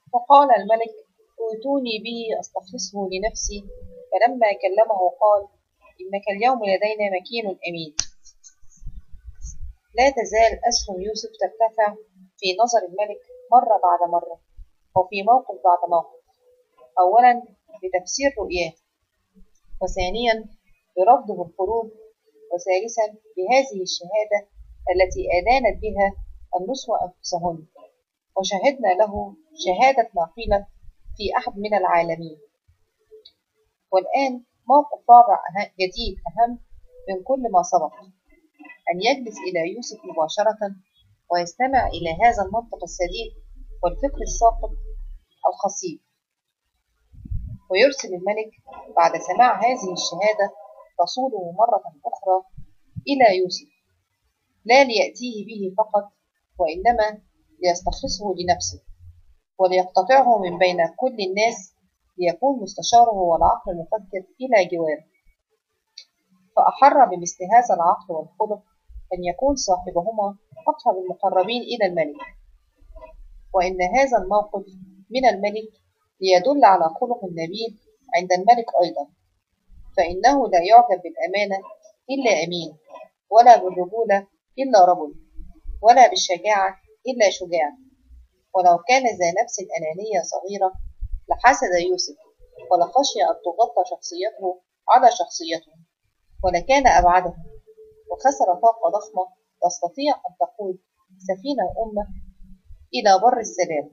فقال الملك: ائتوني به أستخلصه لنفسي. فلما كلمه قال: إنك اليوم لدينا مكين أمين. لا تزال أسهم يوسف ترتفع في نظر الملك مرة بعد مرة، وفي موقف بعد موقف. أولا بتفسير رؤياه، وثانيا برفضه الخروج، وثالثا بهذه الشهادة التي أدانت بها النسوة أنفسهن، وشهدنا له شهادة ما قيلت في أحد من العالمين. والآن موقف رابع جديد أهم من كل ما سبق، أن يجلس إلى يوسف مباشرة ويستمع إلى هذا المنطق السديد والفكر الساقط الخصيب. ويرسل الملك بعد سماع هذه الشهادة رسوله مرة أخرى إلى يوسف، لا ليأتيه به فقط، وإنما ليستخلصه لنفسه وليقتطعه من بين كل الناس، ليكون مستشاره والعقل المفكر إلى جواره. فأحر بمثل هذا العقل والخلق أن يكون صاحبهما أقرب المقربين إلى الملك، وإن هذا الموقف من الملك ليدل على خلق النبيل عند الملك أيضا، فإنه لا يعجب بالأمانة إلا أمين، ولا بالرجولة إلا رجل، ولا بالشجاعة إلا شجاع. ولو كان ذا نفس أنانية صغيرة لحسد يوسف، ولخشي أن تغطى شخصيته على شخصيته، ولكان أبعدهم، وخسر طاقة ضخمة تستطيع أن تقود سفينة الأمة إلى بر السلام.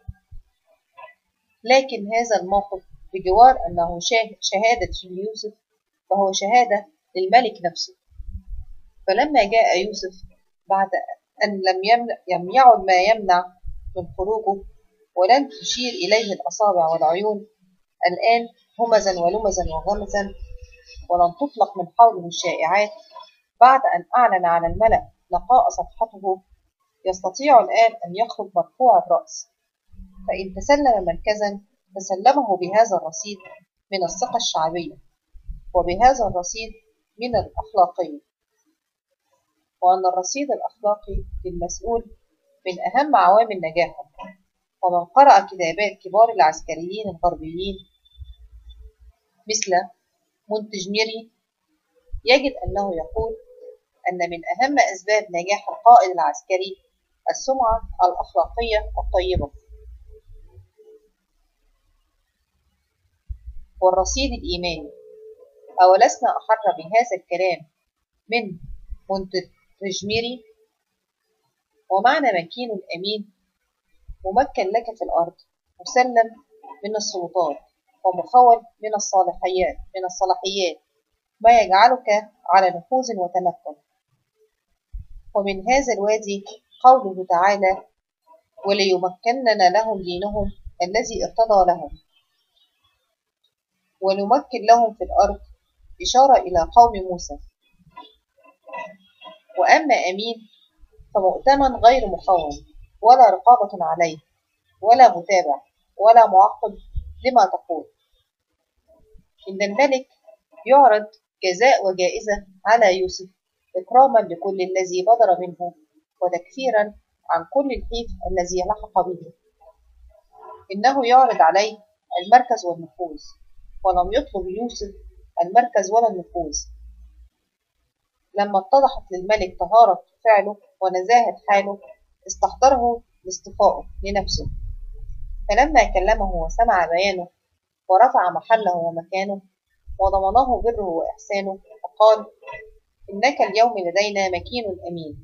لكن هذا الموقف بجوار أنه شهادة يوسف، فهو شهادة للملك نفسه. فلما جاء يوسف بعد أن لم يعد ما يمنع من خروجه، ولم تشير إليه الأصابع والعيون، الآن همزا ولمزا وغمزا، ولم تطلق من حوله الشائعات، بعد أن أعلن على الملأ نقاء صفحته، يستطيع الآن أن يخرج مرفوع الرأس. فإن تسلم مركزا تسلمه بهذا الرصيد من الثقة الشعبية، وبهذا الرصيد من الأخلاقية، وأن الرصيد الأخلاقي للمسؤول من أهم عوامل نجاحه. ومن قرأ كتابات كبار العسكريين الغربيين مثل مونتجميري يجد أنه يقول أن من أهم أسباب نجاح القائد العسكري السمعة الأخلاقية الطيبة والرصيد الإيماني. أولسنا أحر بهذا الكلام من مونتجميري؟ ومعنى مكين أمين ممكن لك في الأرض، مسلم من السلطات، ومخول من الصلاحيات ما يجعلك على نفوذ وتمكن. ومن هذا الوادي قوله تعالى: وليمكنن لهم دينهم الذي ارتضى لهم، ونمكن لهم في الأرض، إشارة إلى قوم موسى. وأما أمين فمؤتمن غير مخون، ولا رقابة عليه، ولا متابع، ولا معقب لما تقول. إن الملك يعرض جزاء وجائزة على يوسف، إكراما لكل الذي بدر منه، وتكفيرا عن كل الحيف الذي لحق به. إنه يعرض عليه المركز والنفوذ، ولم يطلب يوسف المركز ولا النفوذ. لما اتضحت للملك طهارة فعله ونزاهة حاله، استحضره لاصطفائه لنفسه. فلما كلمه وسمع بيانه، ورفع محله ومكانه، وضمنه بره وإحسانه، فقال: إنك اليوم لدينا مكين أمين.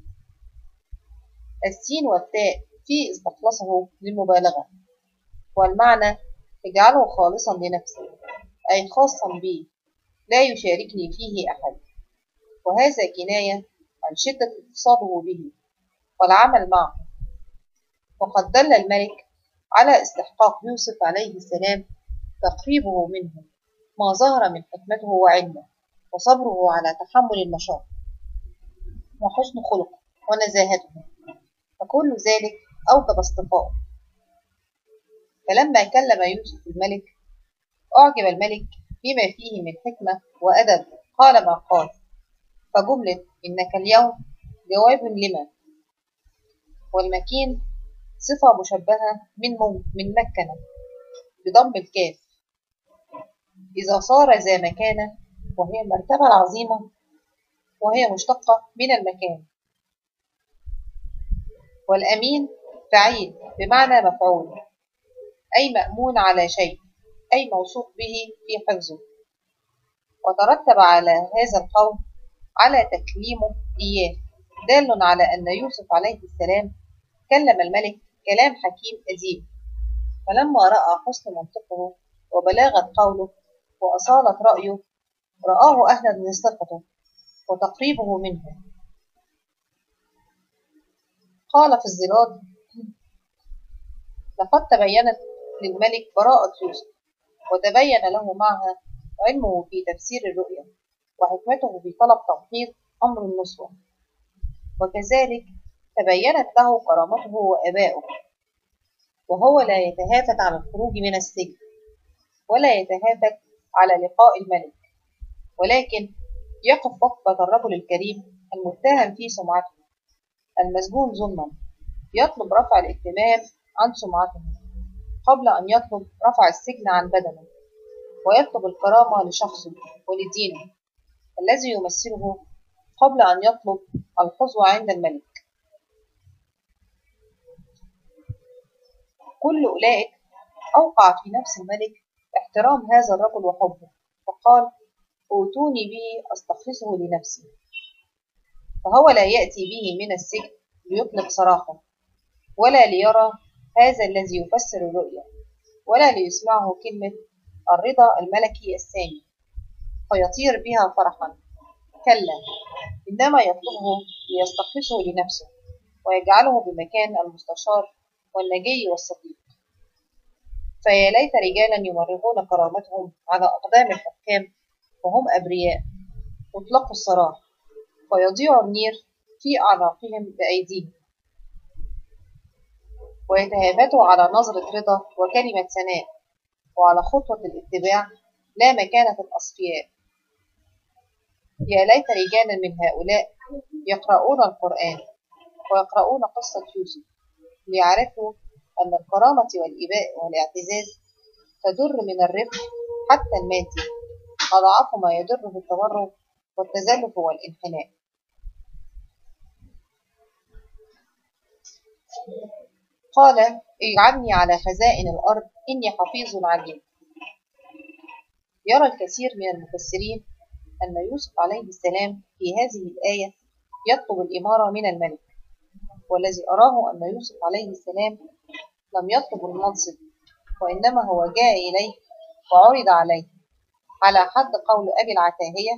السين والتاء في استخلصه للمبالغة، والمعنى اجعله خالصا لنفسه، أي خاصا بي، لا يشاركني فيه أحد. وهذا كناية عن شدة اتصاله به والعمل معه. وقد دل الملك على استحقاق يوسف عليه السلام تقريبه منه، ما ظهر من حكمته وعلمه، وصبره على تحمل المشاق، وحسن خلقه ونزاهته، فكل ذلك أوجب اصطفاءه. فلما كلم يوسف الملك، أعجب الملك بما فيه من حكمة وأدب، قال ما قال. فجملة إنك اليوم جواب لما، والمكين صفة مشبهة من مكنة بضم الكاف، إذا صار ذا مكانة، وهي المرتبة العظيمة، وهي مشتقة من المكان. والأمين فعيل بمعنى مفعول، أي مأمون على شيء، أي موثوق به في حفظه. وترتب على هذا القول على تكليمه إياه دال على أن يوسف عليه السلام كلم الملك كلام حكيم أديب. فلما رأى حسن منطقه وبلاغة قوله وأصالة رأيه، رآه أهلا لثقته وتقريبه منه. قال في الزراد: لقد تبينت للملك براءة يوسف، وتبين له معها علمه في تفسير الرؤيا، وحكمته في طلب تمحيص أمر النسوة، وكذلك تبينت له كرامته وآباؤه، وهو لا يتهافت على الخروج من السجن، ولا يتهافت على لقاء الملك، ولكن يقف وقفة الرجل الكريم المتهم في سمعته المسجون ظلما، يطلب رفع الاتهام عن سمعته قبل أن يطلب رفع السجن عن بدنه، ويطلب الكرامة لشخصه ولدينه الذي يمثله قبل أن يطلب الحظوة عند الملك. كل أولئك أوقع في نفس الملك احترام هذا الرجل وحبه، فقال: أوتوني به أستخلصه لنفسي. فهو لا يأتي به من السجن ليطلق سراحه، ولا ليرى هذا الذي يفسر الرؤيا، ولا ليسمعه كلمة الرضا الملكي السامي فيطير بها فرحا، كلا، إنما يطلبه ليستخلصه لنفسه ويجعله بمكان المستشار والنجي والصديق. فيا ليت رجالا يمرغون كرامتهم على أقدام الحكام وهم أبرياء يطلقوا السراح، فيضيع النير في أعناقهم بأيديهم، ويتهافتوا على نظرة رضا وكلمة ثناء، وعلى خطوة الاتباع لا مكانة الأصفياء. يا ليت رجالا من هؤلاء يقرؤون القرآن ويقرؤون قصة يوسف ليعرفوا أن الكرامة والإباء والاعتزاز تدر من الربح حتى المادي أضعاف ما يدره التورع والتزلف والانحناء. قال: اجعلني على خزائن الأرض إني حفيظ عليم. يرى الكثير من المفسرين أن يوسف عليه السلام في هذه الآية يطلب الإمارة من الملك، والذي أراه أن يوسف عليه السلام لم يطلب المنصب، وإنما هو جاء إليه وعرض عليه، على حد قول أبي العتاهية: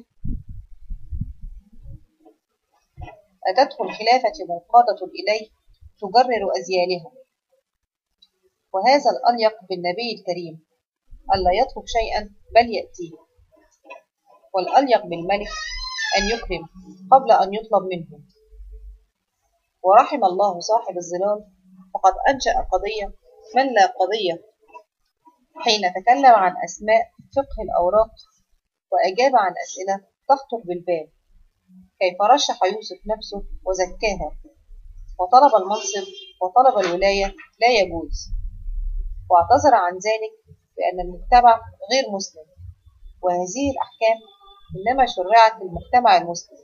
أتته الخلافة منقادة إليه تجرر أزيالها. وهذا الأليق بالنبي الكريم ألا يطلب شيئا بل يأتيه، والأليق بالملك أن يكرم قبل أن يطلب منه. ورحم الله صاحب الظلال، فقد أنشأ قضية من لا قضية حين تكلم عن أسماء فقه الأوراق، وأجاب عن أسئلة تخطر بالبال، كيف رشح يوسف نفسه وزكاها، وطلب المنصب وطلب الولاية لا يجوز، واعتذر عن ذلك بأن المجتمع غير مسلم، وهذه الأحكام إنما شرعت للمجتمع المسلم.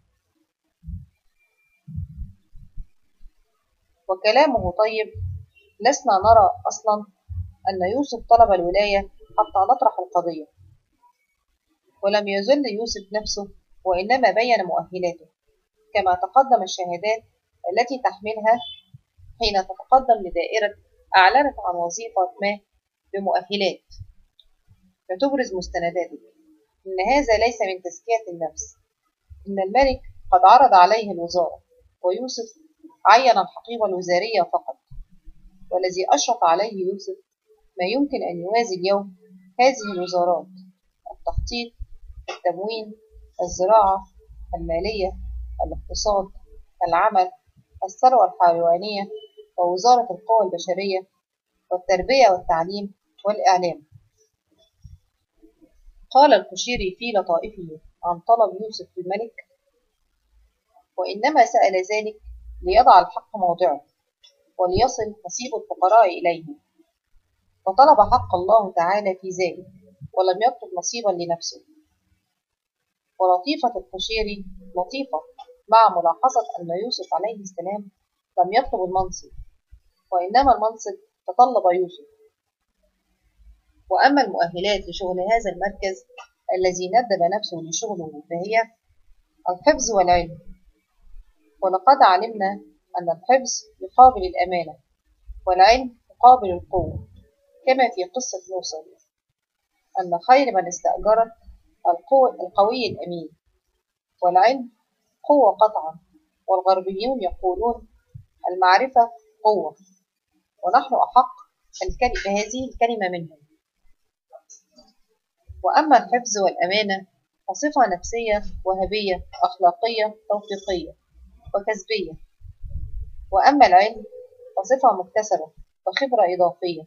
وكلامه طيب، لسنا نرى أصلا أن يوسف طلب الولاية حتى نطرح القضية، ولم يذل يوسف نفسه، وإنما بين مؤهلاته كما تقدم الشهادات التي تحملها حين تتقدم لدائرة أعلنت عن وظيفة ما بمؤهلات فتبرز مستنداتك. إن هذا ليس من تزكية النفس، إن الملك قد عرض عليه الوزارة، ويوسف عين الحقيبة الوزارية فقط، والذي أشرف عليه يوسف ما يمكن أن يوازي اليوم هذه الوزارات: التخطيط، التموين، الزراعة، المالية، الاقتصاد، العمل، الثروة الحيوانية، ووزارة القوى البشرية، والتربية والتعليم، والإعلام. قال القشيري في لطائفه عن طلب يوسف الملك: وإنما سأل ذلك ليضع الحق موضعه، وليصل نصيب الفقراء إليه، فطلب حق الله تعالى في ذلك ولم يطلب نصيبا لنفسه. ولطيفة القشيري لطيفة مع ملاحظة أن يوسف عليه السلام لم يطلب المنصب، وإنما المنصب تطلب يوسف. وأما المؤهلات لشغل هذا المركز الذي ندب نفسه لشغله فهي الحفظ والعلم. ولقد علمنا أن الحفظ يقابل الأمانة، والعلم يقابل القوة، كما في قصة موسى أن خير من استأجرت القوي الأمين. والعلم قوة قطعا، والغربيون يقولون المعرفة قوة، ونحن أحق بهذه الكلمة منهم. وأما الحفظ والأمانة فصفة نفسية وهبية أخلاقية توثيقية وكسبية. وأما العلم فصفة مكتسبة وخبرة إضافية.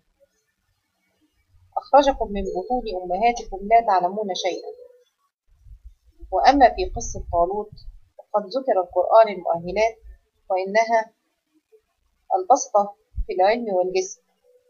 أخرجكم من بطون أمهاتكم لا تعلمون شيئا. وأما في قصة طالوت فقد ذكر القرآن المؤهلات، وإنها البسطة في العلم والجسم.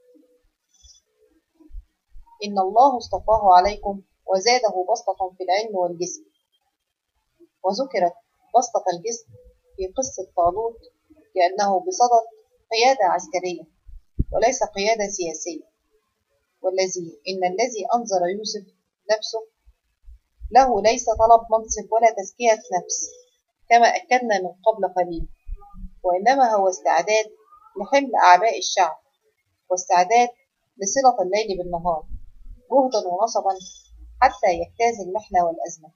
إن الله اصطفاه عليكم وزاده بسطة في العلم والجسم. وذكرت بسطة الجسم في قصة طالوت لأنه بصدد قيادة عسكرية وليس قيادة سياسية. إن الذي أنظر يوسف نفسه له ليس طلب منصب ولا تزكية نفس كما أكدنا من قبل قليل، وإنما هو استعداد لحمل أعباء الشعب، واستعداد لصلة الليل بالنهار جهدا ونصبا حتى يجتاز المحنة والأزمة.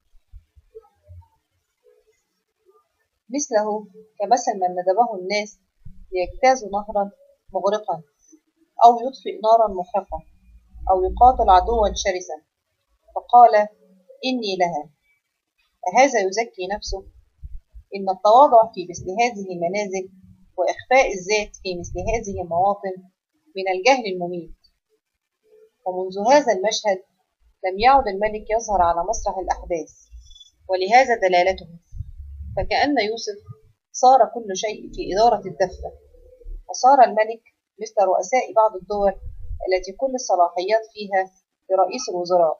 مثله كمثل من ندبه الناس ليجتازوا نهرا مغرقا، أو يطفئ نارا محرقة، أو يقاتل عدوا شرسا، فقال إني لها، أهذا يزكي نفسه؟ إن التواضع في مثل هذه المنازل وإخفاء الذات في مثل هذه المواطن من الجهل المميت. ومنذ هذا المشهد لم يعد الملك يظهر على مسرح الأحداث، ولهذا دلالته، فكأن يوسف صار كل شيء في إدارة الدفة، وصار الملك مثل رؤساء بعض الدول التي كل الصلاحيات فيها لرئيس الوزراء.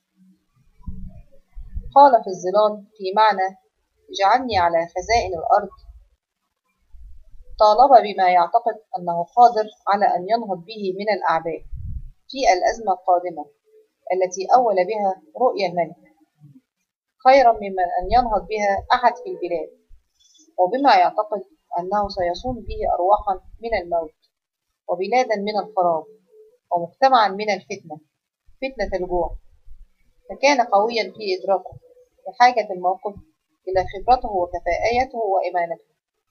قال في الظلال في معنى اجعلني على خزائن الأرض، طالب بما يعتقد أنه قادر على أن ينهض به من الأعباء في الأزمة القادمة التي أول بها رؤيا الملك، خيرا ممن أن ينهض بها أحد في البلاد، وبما يعتقد أنه سيصون به أرواحا من الموت، وبلادا من الخراب، ومجتمعا من الفتنة، فتنة الجوع. فكان قويا في إدراكه بحاجة الموقف إلى خبرته وكفاءته وإمانته.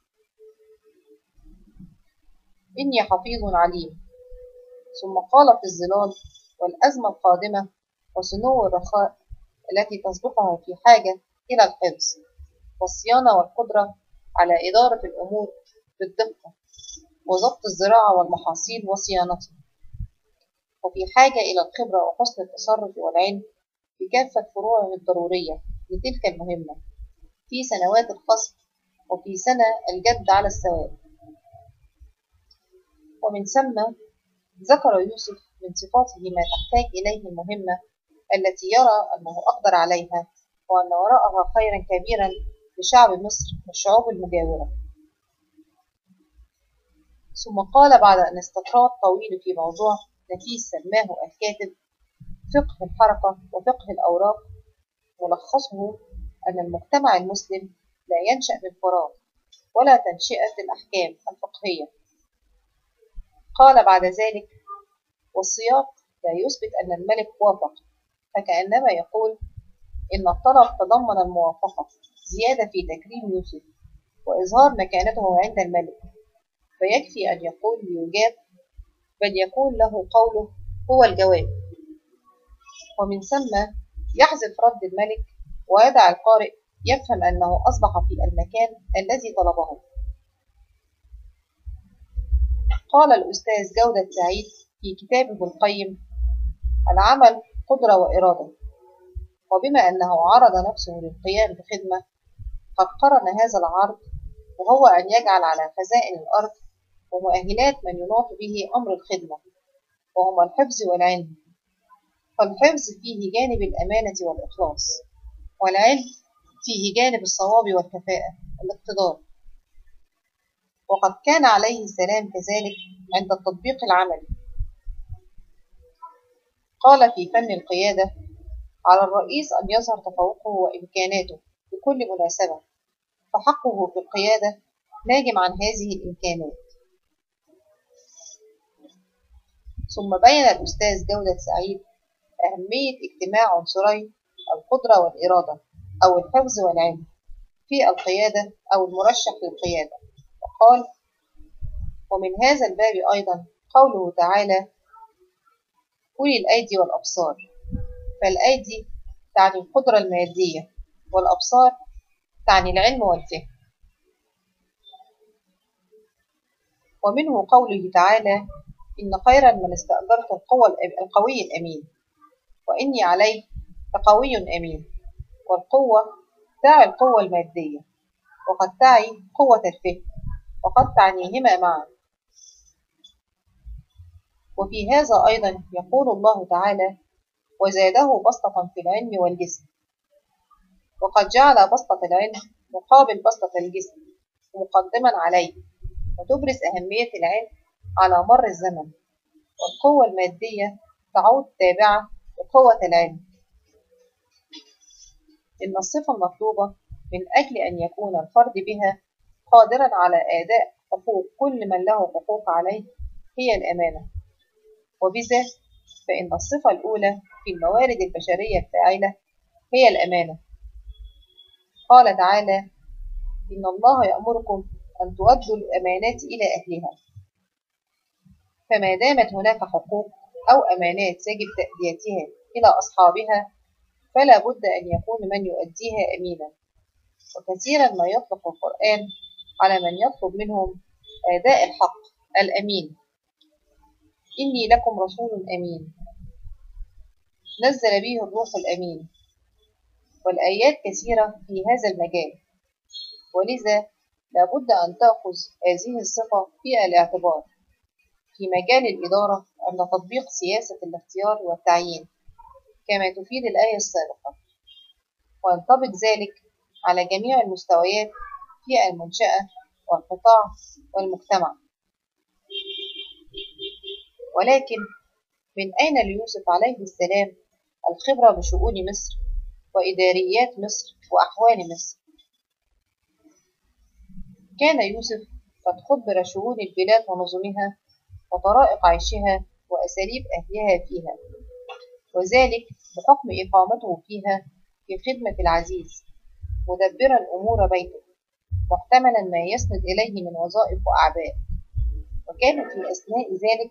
إني حفيظ عليم. ثم قال في الظلال والأزمة القادمة وسنو الرخاء التي تسبقها في حاجة إلى الحفظ والصيانة والقدرة على إدارة الأمور بالدقة وضبط الزراعة والمحاصيل وصيانتها، وفي حاجة إلى الخبرة وحسن التصرف والعلم في كافة فروعه الضرورية لتلك المهمة في سنوات الخصب وفي سنة الجد على السواء. ومن ثم ذكر يوسف من صفاته ما تحتاج إليه المهمة التي يرى أنه أقدر عليها، وأن وراءها خيرا كبيرا لشعب مصر والشعوب المجاورة. ثم قال بعد أن استطراد طويل في موضوع نفيس سماه الكاتب فقه الحركة وفقه الأوراق، ملخصه أن المجتمع المسلم لا ينشأ من فراغ ولا تنشئة الأحكام الفقهية. قال بعد ذلك والسياق لا يثبت أن الملك وافق، فكأنما يقول إن الطلب تضمن الموافقة زيادة في تكريم يوسف وإظهار مكانته عند الملك، فيكفي أن يقول ليجاب، بل يكون له قوله هو الجواب. ومن ثم يحذف رد الملك ويدع القارئ يفهم أنه أصبح في المكان الذي طلبه. قال الأستاذ جودة سعيد في كتابه القيم العمل قدرة وإرادة، وبما أنه عرض نفسه للقيام بخدمة قد قرن هذا العرض وهو أن يجعل على خزائن الأرض ومؤهلات من يناط به أمر الخدمة، وهما الحفظ والعلم. فالحفظ فيه جانب الأمانة والإخلاص، والعلم فيه جانب الصواب والكفاءة الاقتدار. وقد كان عليه السلام كذلك عند التطبيق العملي. قال في فن القيادة: على الرئيس أن يظهر تفوقه وإمكاناته في كل مناسبة، فحقه في القيادة ناجم عن هذه الإمكانات. ثم بين الأستاذ جودة سعيد أهمية اجتماع عنصري القدرة والإرادة أو الحفظ والعلم في القيادة أو المرشح للقيادة، وقال: ومن هذا الباب أيضا قوله تعالى: أولي الأيدي والأبصار. فالأيدي تعني القدرة المادية، والأبصار تعني العلم والفهم. ومنه قوله تعالى: إن خيرا من استأجرت القوي الأمين، وإني عليه لقوي أمين. والقوة تعي القوة المادية، وقد تعي قوة الفهم، وقد تعنيهما معا. وفي هذا أيضا يقول الله تعالى: وزاده بسطة في العلم والجسم. وقد جعل بسطة العلم مقابل بسطة الجسم ومقدما عليه، وتبرز أهمية العلم على مر الزمن، والقوة المادية تعود تابعة لقوة العلم. إن الصفة المطلوبة من أجل أن يكون الفرد بها قادرا على أداء حقوق كل من له حقوق عليه هي الأمانة. وبذا فإن الصفة الأولى في الموارد البشرية الفاعلة هي الأمانة. قال تعالى: إن الله يأمركم أن تؤدوا الأمانات إلى أهلها. فما دامت هناك حقوق أو أمانات يجب تأديتها إلى أصحابها، فلا بد أن يكون من يؤديها أمينا. وكثيرا ما يطلق القرآن على من يطلب منهم أداء الحق الأمين: إني لكم رسول أمين نزل به الروح الأمين. والآيات كثيرة في هذا المجال، ولذا لا بد أن تأخذ هذه الصفة في الاعتبار في مجال الإدارة عند تطبيق سياسة الاختيار والتعيين، كما تفيد الآية السابقة، وينطبق ذلك على جميع المستويات في المنشأة والقطاع والمجتمع. ولكن من أين ليوسف عليه السلام الخبرة بشؤون مصر وإداريات مصر وأحوال مصر؟ كان يوسف قد خبر شؤون البلاد ونظمها وطرائق عيشها وأساليب أهلها فيها، وذلك بحكم إقامته فيها في خدمة العزيز، مدبرا أمور بيته، محتملا ما يسند إليه من وظائف وأعباء. وكان في أثناء ذلك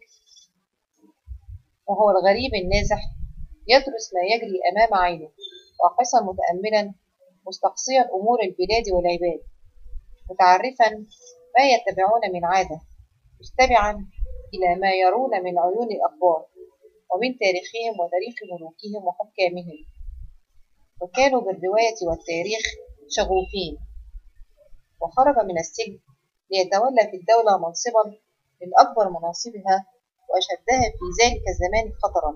وهو الغريب النازح يدرس ما يجري أمام عينه، واقصا متأملا، مستقصيا أمور البلاد والعباد، متعرفا ما يتبعون من عادة، مستمعا إلى ما يرون من عيون الأخبار ومن تاريخهم وتاريخ ملوكهم وحكامهم. وكانوا بالرواية والتاريخ شغوفين. وخرج من السجن ليتولى في الدولة منصبا من أكبر مناصبها وأشدها في ذلك الزمان خطرا.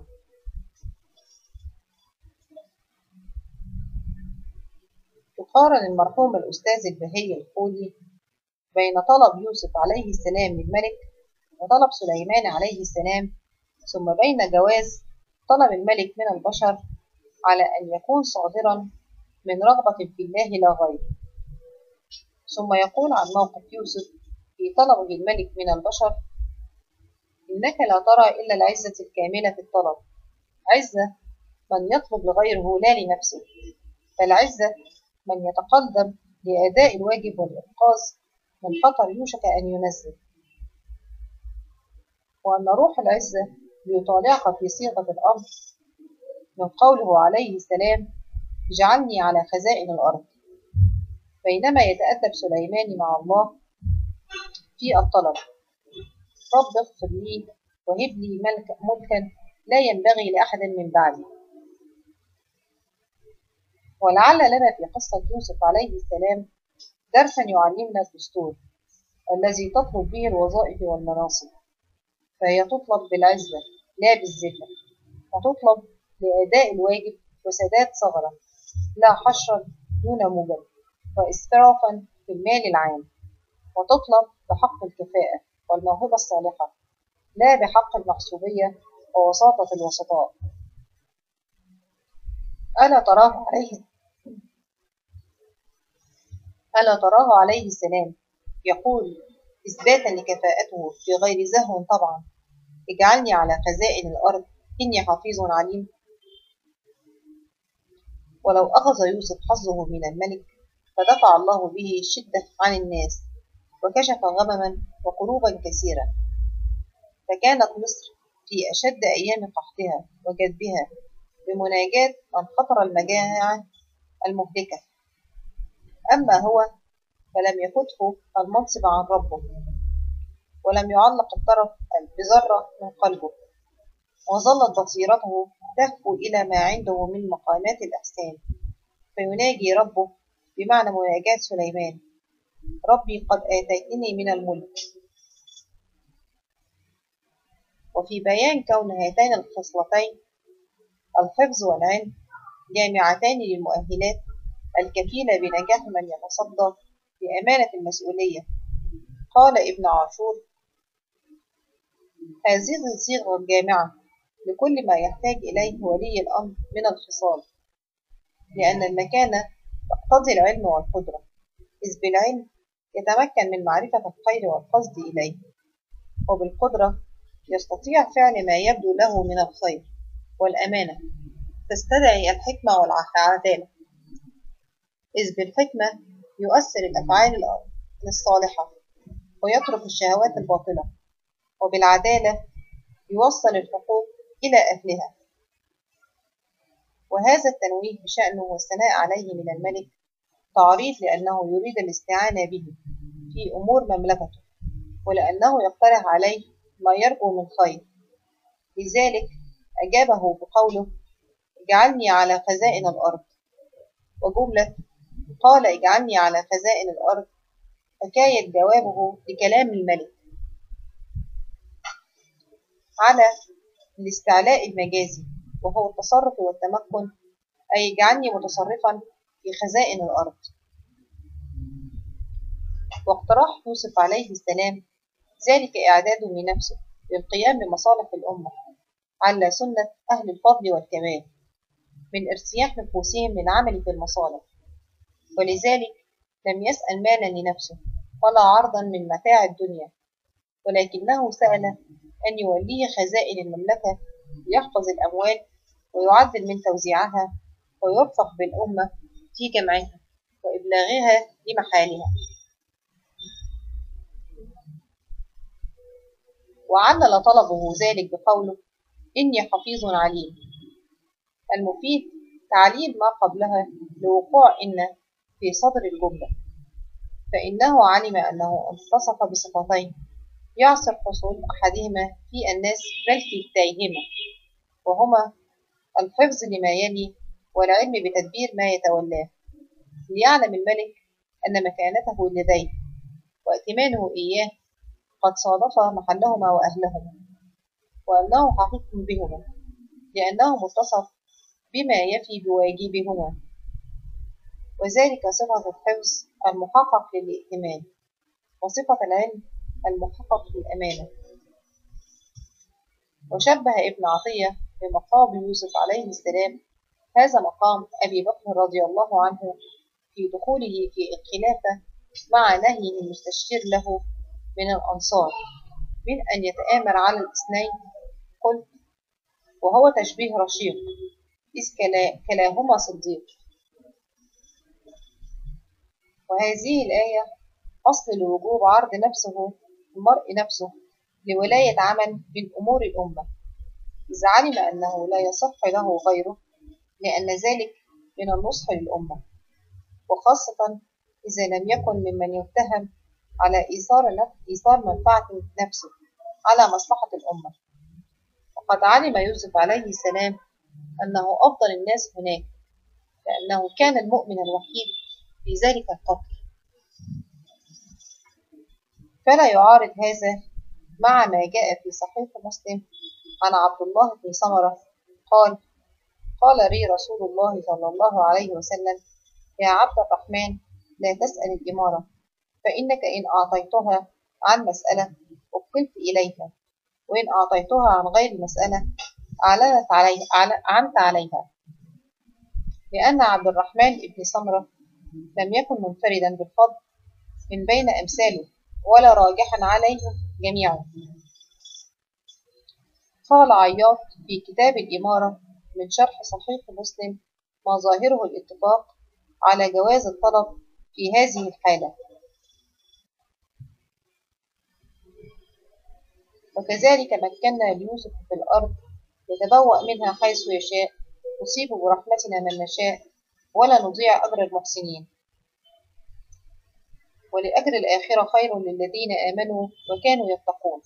يقارن المرحوم الأستاذ البهي الخولي بين طلب يوسف عليه السلام للملك وطلب سليمان عليه السلام، ثم بين جواز طلب الملك من البشر على أن يكون صادرا من رغبة في الله لا غير. ثم يقول عن موقف يوسف في طلبه الملك من البشر: إنك لا ترى إلا العزة الكاملة في الطلب، عزة من يطلب لغيره لا لنفسه، فالعزة من يتقدم لأداء الواجب والإنقاذ من خطر يوشك أن ينزل. وأن روح العزة ليطالعك في صيغة الأمر من قوله عليه السلام: اجعلني على خزائن الأرض. بينما يتأدب سليمان مع الله في الطلب: رب اغفر لي وهب لي ملكا لا ينبغي لأحد من بعدي. ولعل لنا في قصة يوسف عليه السلام درسا يعلمنا الدستور، الذي تطلب به الوظائف والمناصب، فهي تطلب بالعزة لا بالذلة، وتطلب لأداء الواجب وسداد ثغرة لا حشرا دون موجب، وإسرافا في المال العام، وتطلب بحق الكفاءة والموهبة الصالحة لا بحق المحسوبية ووساطة الوسطاء. ألا تراه عليه السلام يقول إثباتا لكفاءته في غير زهو طبعا: اجعلني على خزائن الأرض إني حفيظ عليم. ولو أخذ يوسف حظه من الملك فدفع الله به الشدة عن الناس وكشف غمما وكروبا كثيرة، فكانت مصر في أشد أيام قحطها وجدبها بمناجاة من خطر المجاعة المهلكة. أما هو فلم يفته المنصب عن ربه، ولم يعلق الطرف بذرة من قلبه، وظلت بصيرته تهفو إلى ما عنده من مقامات الإحسان، فيناجي ربه بمعنى مناجاة سليمان: ربي قد آتيتني من الملك. وفي بيان كون هاتين الخصلتين الحفظ والعلم جامعتان للمؤهلات الكفيلة بنجاح من يتصدى بأمانة المسؤولية، قال ابن عاشور: هذه الصيغة الجامعة لكل ما يحتاج إليه ولي الأمر من الخصال، لأن المكانة تقتضي العلم والقدرة، إذ بالعلم يتمكن من معرفة الخير والقصد إليه، وبالقدرة يستطيع فعل ما يبدو له من الخير، والأمانة تستدعي الحكمة والعدالة، إذ بالحكمة يؤثر الأفعال الصالحة ويترك الشهوات الباطلة، وبالعدالة يوصل الحقوق إلى أهلها. وهذا التنويه بشأنه والثناء عليه من الملك تعريض لأنه يريد الاستعانة به في أمور مملكته، ولأنه يقترح عليه ما يرجو من خير، لذلك أجابه بقوله: اجعلني على خزائن الأرض. وجملة قال اجعلني على خزائن الأرض حكاية جوابه لكلام الملك على الاستعلاء المجازي، وهو التصرف والتمكن، أي اجعلني متصرفا في خزائن الأرض. واقتراح يوسف عليه السلام ذلك إعداده لنفسه للقيام بمصالح الأمة على سنة أهل الفضل والكمال من ارتياح نفوسهم للعمل في المصالح، ولذلك لم يسأل مالا لنفسه ولا عرضا من متاع الدنيا، ولكنه سأل أن يوليه خزائن المملكة ليحفظ الأموال ويعدل من توزيعها ويرفق بالأمة في جمعها وإبلاغها لمحالها. وعلل طلبه ذلك بقوله: إني حفيظ عليم. المفيد تعليل ما قبلها لوقوع إن في صدر الجملة، فإنه علم أنه اتصف بصفتين يعصر حصول أحدهما في الناس بل في كليهما، وهما الحفظ لما يلي والعلم بتدبير ما يتولاه، ليعلم الملك أن مكانته لديه وائتمانه إياه قد صادف محلهما وأهلهما، وأنه حقيق بهما لأنه متصف بما يفي بواجبهما، وذلك صفة الحفظ المحقق للائتمان، وصفة العلم المحقق للأمانة. وشبه ابن عطية بمقام يوسف عليه السلام هذا مقام أبي بكر رضي الله عنه في دخوله في الخلافة مع نهي المستشير له من الأنصار من أن يتآمر على الاثنين. قلت: وهو تشبيه رشيق، إذ كلاهما صديق. وهذه الآية أصل لوجوب عرض نفسه المرء نفسه لولاية عمل من أمور الأمة، إذا علم أنه لا يصح له غيره، لأن ذلك من النصح للأمة، وخاصة إذا لم يكن ممن يتهم على إيثار منفعة نفسه على مصلحة الأمة. وقد علم يوسف عليه السلام أنه أفضل الناس هناك، لأنه كان المؤمن الوحيد في ذلك القطر، فلا يعارض هذا مع ما جاء في صحيح مسلم عن عبد الله بن سمرة قال: قال لي رسول الله صلى الله عليه وسلم: يا عبد الرحمن، لا تسأل الإمارة، فإنك إن أعطيتها عن مسألة وكلت إليها، وإن أعطيتها عن غير مسألة أعنت عليها. لأن عبد الرحمن بن سمرة لم يكن منفردا بالفضل من بين أمثاله ولا راجحا عليهم جميعا. قال عياط في كتاب الإمارة من شرح صحيح مسلم: ما ظاهره الاتفاق على جواز الطلب في هذه الحالة. وكذلك مكنا ليوسف في الأرض يتبوأ منها حيث يشاء، نصيب برحمتنا من نشاء، ولا نضيع أجر المحسنين. ولأجر الآخرة خير للذين آمنوا وكانوا يتقون.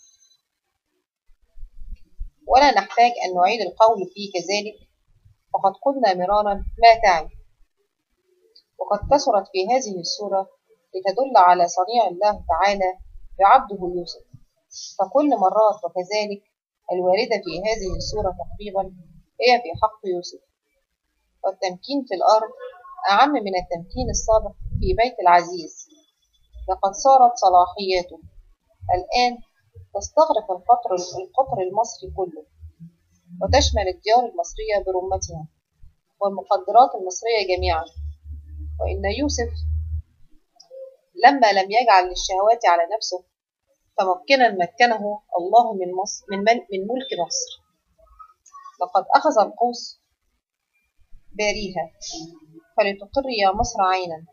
ولا نحتاج أن نعيد القول فيه كذلك، وقد قلنا مرارا ما تعي. وقد كثرت في هذه السورة لتدل على صنيع الله تعالى بعبده يوسف، فكل مرات وكذلك الواردة في هذه السورة تقريبا هي في حق يوسف. والتمكين في الأرض أعم من التمكين السابق في بيت العزيز، لقد صارت صلاحياته الآن تستغرق القطر المصري كله، وتشمل الديار المصرية برمتها والمقدرات المصرية جميعا. وإن يوسف لما لم يجعل للشهوات على نفسه فممكنا مكنه الله من ملك مصر. لقد أخذ القوس باريها فلتقر يا مصر عينا.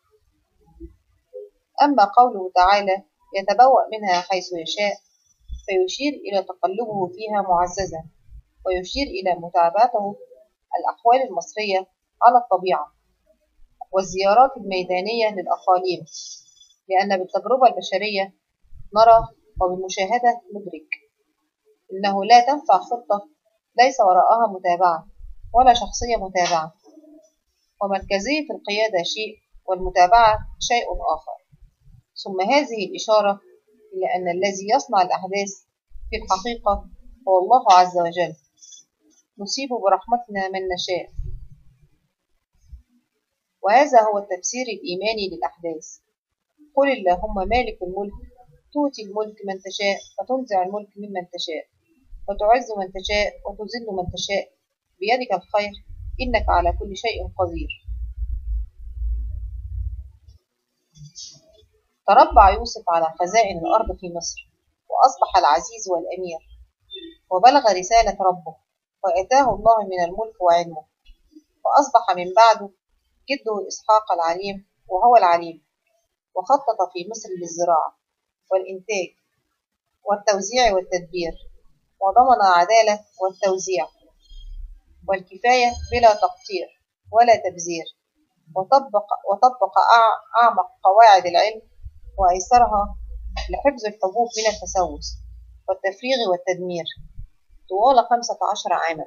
أما قوله تعالى: يتبوأ منها حيث يشاء، فيشير إلى تقلبه فيها معززا، ويشير إلى متابعته الأحوال المصرية على الطبيعة والزيارات الميدانية للأقاليم، لأن بالتجربة البشرية نرى وبالمشاهدة ندرك إنه لا تنفع خطة ليس وراءها متابعة ولا شخصية متابعة، ومركزية القيادة شيء والمتابعة شيء آخر. ثم هذه الإشارة إلى أن الذي يصنع الأحداث في الحقيقة هو الله عز وجل، نصيب برحمتنا من نشاء. وهذا هو التفسير الإيماني للأحداث: قل اللهم مالك الملك تؤتي الملك من تشاء وتنزع الملك ممن تشاء وتعز من تشاء وتذل من تشاء بيدك الخير إنك على كل شيء قدير. تربع يوسف على خزائن الأرض في مصر، وأصبح العزيز والأمير، وبلغ رسالة ربه، وآتاه الله من الملك وعلمه، وأصبح من بعده جده إسحاق العليم وهو العليم، وخطط في مصر للزراعة والإنتاج والتوزيع والتدبير، وضمن العدالة والتوزيع والكفاية بلا تقطير ولا تبذير، وطبق أعمق قواعد العلم وأيسرها لحفظ الحبوب من التسوس والتفريغ والتدمير طوال 15 عاما،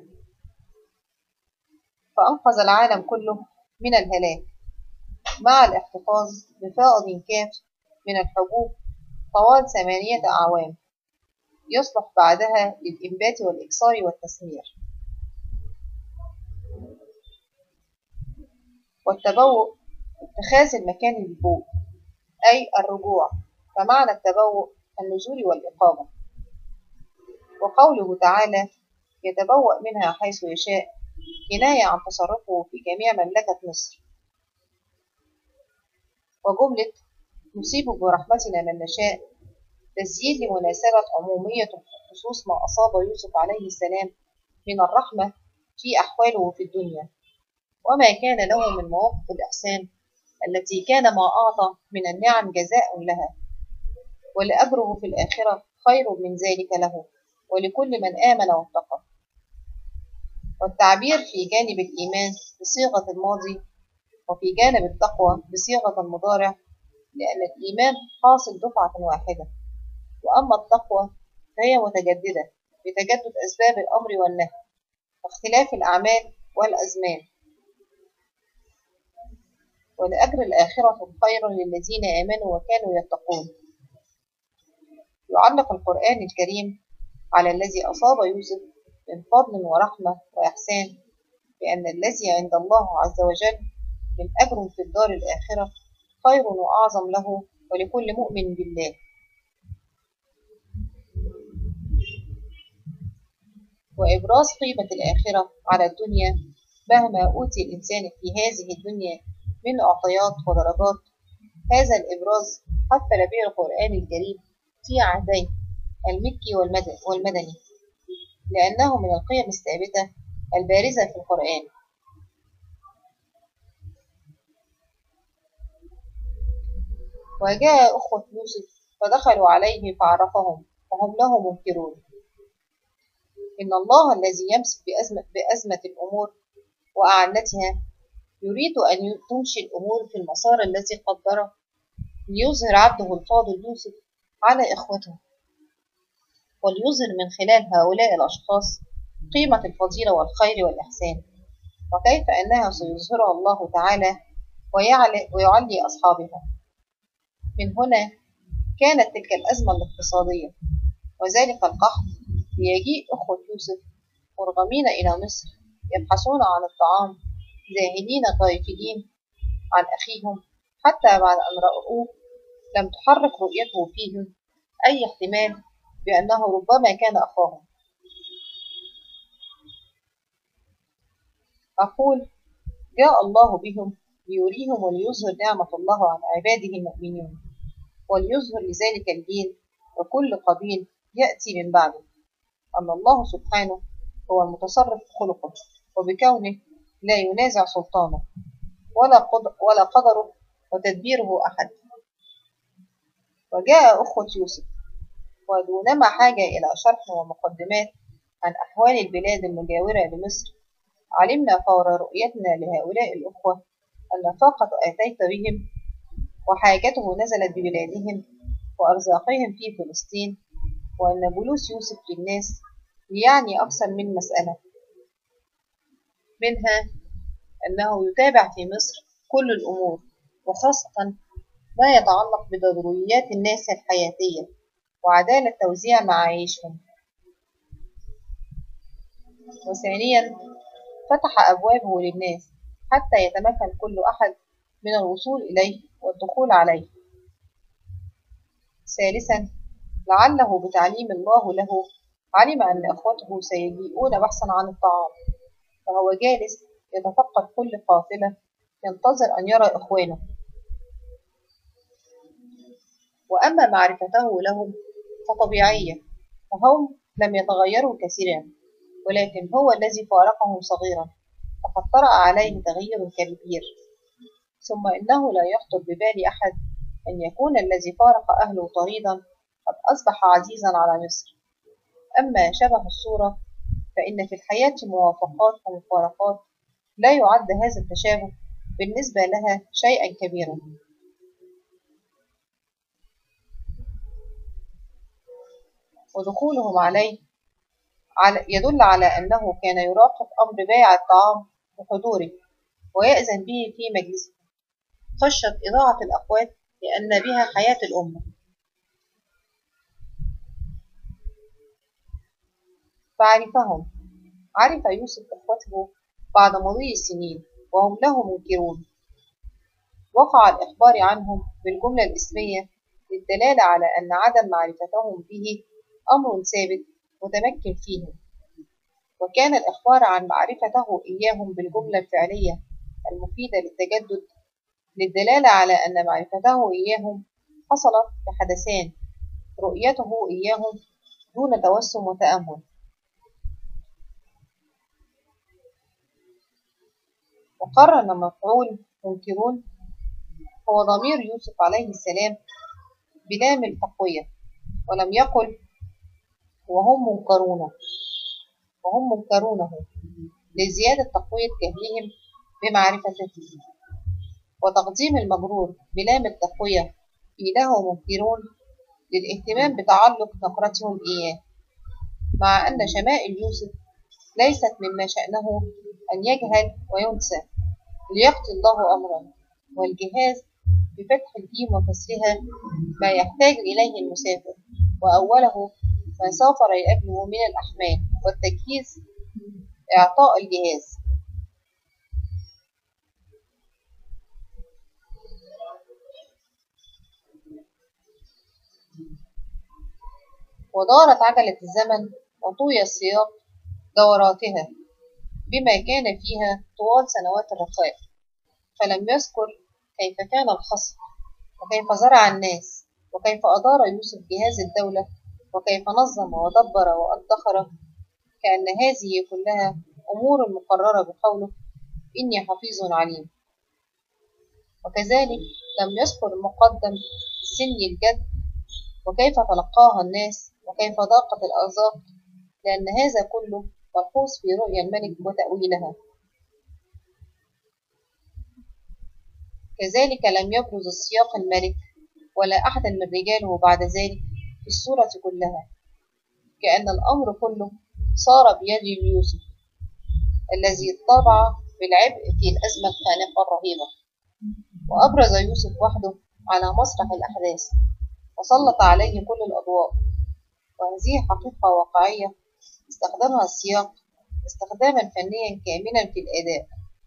فأنقذ العالم كله من الهلاك مع الاحتفاظ بفائض كاف من الحبوب طوال 8 أعوام يصلح بعدها للإنبات والإكسار والتسمير. والتبوء اتخاذ المكان للبوء، أي الرجوع، فمعنى التبوء النزول والإقامة. وقوله تعالى: يتبوأ منها حيث يشاء، كناية عن تصرفه في جميع مملكة مصر. وجملة نصيب برحمتنا من نشاء تزيد لمناسبة عمومية خصوص ما أصاب يوسف عليه السلام من الرحمة في أحواله في الدنيا، وما كان له من مواقف الإحسان التي كان ما أعطى من النعم جزاء لها، ولأجره في الآخرة خير من ذلك له ولكل من آمن واتقى. والتعبير في جانب الإيمان بصيغة الماضي وفي جانب التقوى بصيغة المضارع، لأن الإيمان حاصل دفعة واحدة، وأما التقوى فهي متجددة بتجدد أسباب الأمر والنهي واختلاف الأعمال والأزمان. ولأجر الآخرة خير للذين آمنوا وكانوا يتقون. ويعلق القرآن الكريم على الذي أصاب يوسف من فضل ورحمة وإحسان بأن الذي عند الله عز وجل من أجر في الدار الآخرة خير وأعظم له ولكل مؤمن بالله. وإبراز قيمة الآخرة على الدنيا مهما أوتي الإنسان في هذه الدنيا من أعطيات ودرجات، هذا الإبراز حفل به القرآن الكريم في عهدين المكي والمدني، لأنه من القيم الثابتة البارزة في القرآن. وجاء أخوة يوسف فدخلوا عليه فعرفهم وهم له منكرون. إن الله الذي يمسك بأزمة الأمور وأعنتها يريد أن تمشي الأمور في المسار الذي قدره ليظهر عبده الفاضل يوسف على إخوته، وليظهر من خلال هؤلاء الأشخاص قيمة الفضيلة والخير والإحسان، وكيف أنها سيظهرها الله تعالى ويعلي أصحابها. من هنا كانت تلك الأزمة الاقتصادية وذلك القحط ليجيء أخوة يوسف مرغمين إلى مصر يبحثون عن الطعام ذاهلين غافلين عن أخيهم، حتى بعد أن رأوه لم تحرك رؤيته فيهم أي احتمال بأنه ربما كان أخاهم. أقول جاء الله بهم ليريهم وليظهر نعمة الله على عباده المؤمنين، وليظهر لذلك الجيل وكل قبيل يأتي من بعده أن الله سبحانه هو المتصرف في خلقه وبكونه لا ينازع سلطانه ولا قدره وتدبيره أحد. وجاء أخوة يوسف ودونما حاجة إلى شرح ومقدمات عن أحوال البلاد المجاورة لمصر، علمنا فور رؤيتنا لهؤلاء الأخوة أن فاقة آتيت بهم وحاجته نزلت ببلادهم وأرزاقهم في فلسطين، وأن جلوس يوسف للناس يعني أكثر من مسألة، منها أنه يتابع في مصر كل الأمور وخاصة ما يتعلق بضروريات الناس الحياتية وعدالة توزيع معايشهم. وثانيا فتح أبوابه للناس حتى يتمكن كل أحد من الوصول إليه والدخول عليه. ثالثا لعله بتعليم الله له علم أن إخوته سيجيئون بحثا عن الطعام، فهو جالس يتفقد كل قافلة ينتظر أن يرى إخوانه. وأما معرفته لهم فطبيعية، فهم لم يتغيروا كثيرا، ولكن هو الذي فارقهم صغيرا فقد طرأ عليه تغيير كبير. ثم إنه لا يخطر ببال أحد أن يكون الذي فارق أهله طريدا قد أصبح عزيزا على مصر. أما شبه الصورة فإن في الحياة موافقات ومفارقات لا يعد هذا التشابه بالنسبة لها شيئا كبيرا. ودخولهم عليه يدل على أنه كان يراقب أمر بيع الطعام بحضوره ويأذن به في مجلسه خشية إضاعة الأقوات لأن بها حياة الأمة. فعرفهم، عرف يوسف إخوته بعد مضي السنين وهم له منكرون. وقع الإخبار عنهم بالجملة الاسمية للدلالة على أن عدم معرفتهم به أمر ثابت متمكن فيهم، وكان الإخبار عن معرفته إياهم بالجملة الفعلية المفيدة للتجدد للدلالة على أن معرفته إياهم حصلت بحدثان: رؤيته إياهم دون توسم وتأمل. وقرن مفعول منكرون هو ضمير يوسف عليه السلام بلام التقوية، ولم يقل وهم منكرونه لزيادة تقوية جهلهم بمعرفته. وتقديم المجرور بلام التقوية في له منكرون للاهتمام بتعلق نقرتهم إياه، مع أن شمائل يوسف ليست مما شأنه أن يجهل وينسى ليقضي الله أمرا، والجهاز بفتح الجيم وكسرها ما يحتاج إليه المسافر وأوله ما سافر لأجله من الأحمال والتجهيز إعطاء الجهاز. ودارت عجلة الزمن وطوي السياق دوراتها بما كان فيها طوال سنوات الرخاء، فلم يذكر كيف كان الخصم وكيف زرع الناس وكيف أدار يوسف جهاز الدولة وكيف نظم ودبر وادخر، كأن هذه كلها أمور مقررة بقوله إني حفيظ عليم. وكذلك لم يذكر مقدم سن الجد وكيف تلقاها الناس وكيف ضاقت الأرزاق، لأن هذا كله ملحوظ في رؤيا الملك وتأويلها. كذلك لم يبرز السياق الملك ولا أحد من رجاله بعد ذلك في السورة كلها، كأن الأمر كله صار بيد يوسف الذي طبع بالعبء في الأزمة الخانقة الرهيبة، وأبرز يوسف وحده على مسرح الأحداث وسلط عليه كل الأضواء. وهذه حقيقة واقعية استخدمها السياق استخداما فنيا كاملا في الأداء.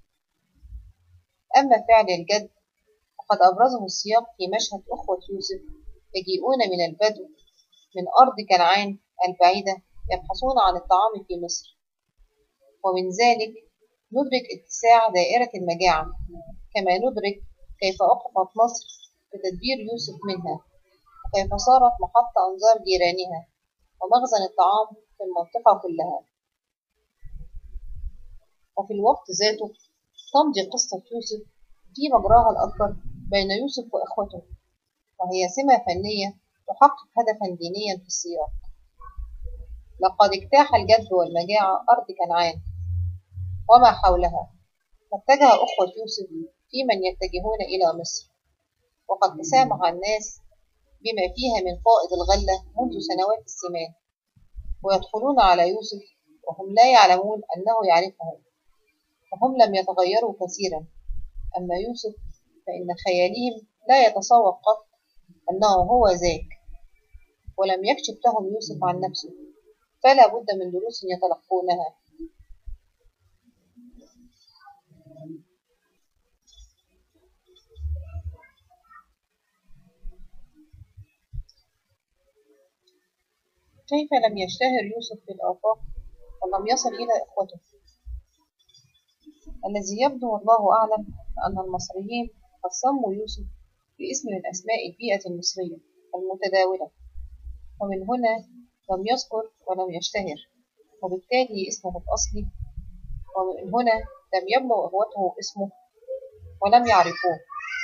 أما فعل الجد فقد أبرزه السياق في مشهد أخوة يوسف يجيئون من البدو من أرض كنعان البعيدة يبحثون عن الطعام في مصر، ومن ذلك ندرك اتساع دائرة المجاعة، كما ندرك كيف وقفت مصر بتدبير يوسف منها وكيف صارت محط أنظار جيرانها ومخزن الطعام في المنطقة كلها. وفي الوقت ذاته تمضي قصة يوسف في مجراها الأكبر بين يوسف وإخوته، وهي سمة فنية تحقق هدفا دينيا في السياق. لقد اجتاح الجد والمجاعة أرض كنعان وما حولها، فاتجه أخوة يوسف في من يتجهون إلى مصر، وقد تسامح الناس بما فيها من فائض الغلة منذ سنوات السمان، ويدخلون على يوسف وهم لا يعلمون أنه يعرفهم، وهم لم يتغيروا كثيرا. أما يوسف فإن خيالهم لا يتصور قط أنه هو ذاك، ولم يكشف لهم يوسف عن نفسه، فلا بد من دروس يتلقونها. كيف لم يشتهر يوسف في الآفاق ولم يصل إلى إخوته؟ الذي يبدو والله أعلم أن المصريين قد سموا يوسف باسم من أسماء البيئة المصرية المتداولة، ومن هنا لم يذكر ولم يشتهر، وبالتالي اسمه الأصلي، ومن هنا لم يبلغ إخوته اسمه ولم يعرفوه.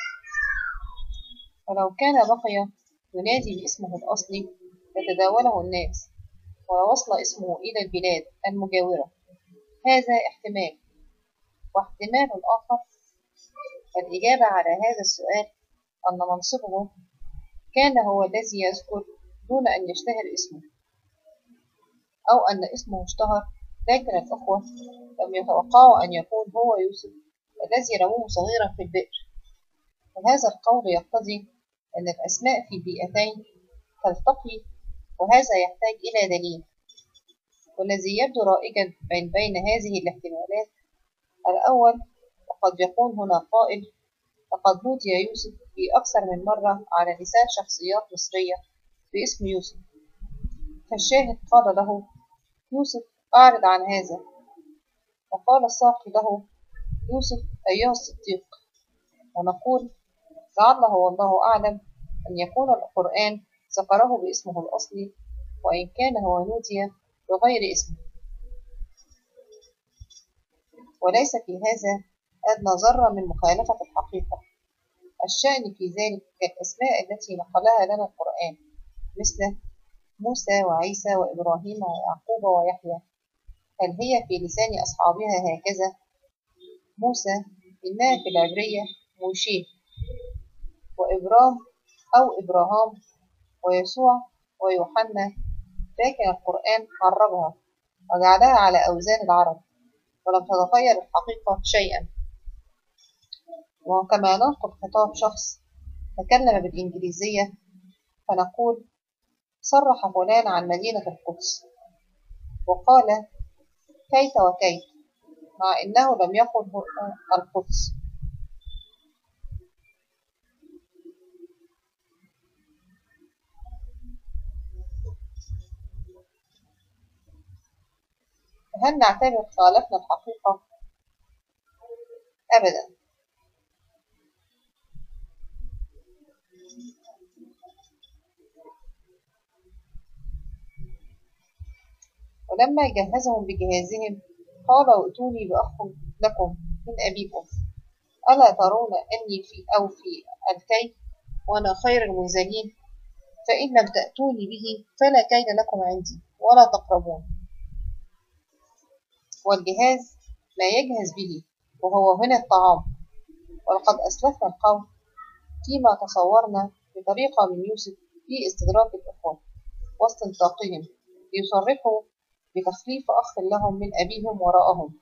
ولو كان بقي ينادي باسمه الأصلي لتداوله الناس ووصل اسمه إلى البلاد المجاورة، هذا احتمال. واحتمال آخر الإجابة على هذا السؤال أن منصبه كان هو الذي يذكر دون أن يشتهر اسمه، أو أن اسمه اشتهر لكن الأخوة لم يتوقعوا أن يكون هو يوسف الذي رموه صغيرا في البئر. وهذا القول يقتضي أن الأسماء في البيئتين تلتقي، وهذا يحتاج إلى دليل. والذي يبدو رائجا بين هذه الاحتمالات الأول، وقد يكون هنا قائل لقد نودي يوسف في أكثر من مرة على لسان شخصيات مصرية باسم يوسف، فالشاهد قال له يوسف أعرض عن هذا، وقال الساقي له يوسف أيها الصديق، ونقول لعله والله أعلم أن يكون القرآن ذكره باسمه الأصلي وإن كان هو نودي بغير اسمه، وليس في هذا أدنى ذرة من مخالفة الحقيقة. الشأن في ذلك كالأسماء التي نقلها لنا القرآن مثل موسى وعيسى وإبراهيم ويعقوب ويحيى، هل هي في لسان أصحابها هكذا؟ موسى إنها في العبرية موشيه، وإبرام أو إبراهام، ويسوع ويوحنا، لكن القرآن عربها وجعلها على أوزان العرب ولم تتغير الحقيقة شيئا. وكما ننقل خطاب شخص تكلم بالإنجليزية فنقول صرح فلان عن مدينة القدس وقال كيت وكيت، مع إنه لم يقل القدس. هل نعتبر خالفنا الحقيقة؟ أبدا. ولما جهزهم بجهازهم قال ائتوني بأخ لكم من أبيكم، ألا ترون أني في الكيد وأنا خير المنزلين؟ فإن لم تأتوني به فلا كيد لكم عندي ولا تقربون. والجهاز ما يجهز به وهو هنا الطعام. ولقد أسلفنا القول فيما تصورنا بطريقة من يوسف في استدراك الإخوة واستنطاقهم ليصرحوا بتخليف أخ لهم من أبيهم وراءهم.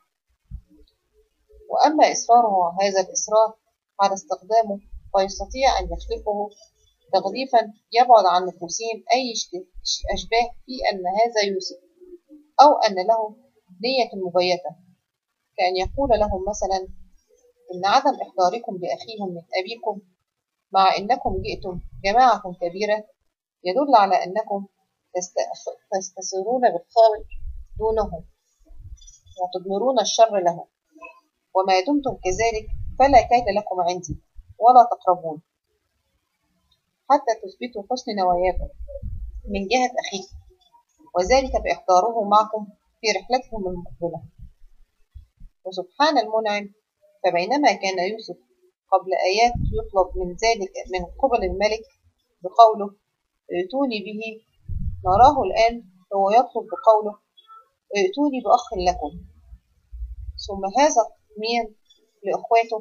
وأما إصراره هذا الإصرار على استخدامه فيستطيع أن يخلفه تغليفا يبعد عن نفوسهم أي أشباه في أن هذا يوسف، أو أن له نية مبيتة، كأن يقول لهم مثلا إن عدم إحضاركم لأخيهم من أبيكم مع أنكم جئتم جماعة كبيرة يدل على أنكم تستثيرون بالخير دونهم وتضمرون الشر لهم، وما دمتم كذلك فلا كيد لكم عندي ولا تقربون حتى تثبتوا حسن نواياكم من جهة أخيكم، وذلك بإحضاره معكم في رحلتهم المقبلة. وسبحان المنعم، فبينما كان يوسف قبل آيات يطلب من ذلك من قبل الملك بقوله ائتوني به، نراه الآن هو يطلب بقوله ائتوني بأخ لكم. ثم هذا التطمين لإخواته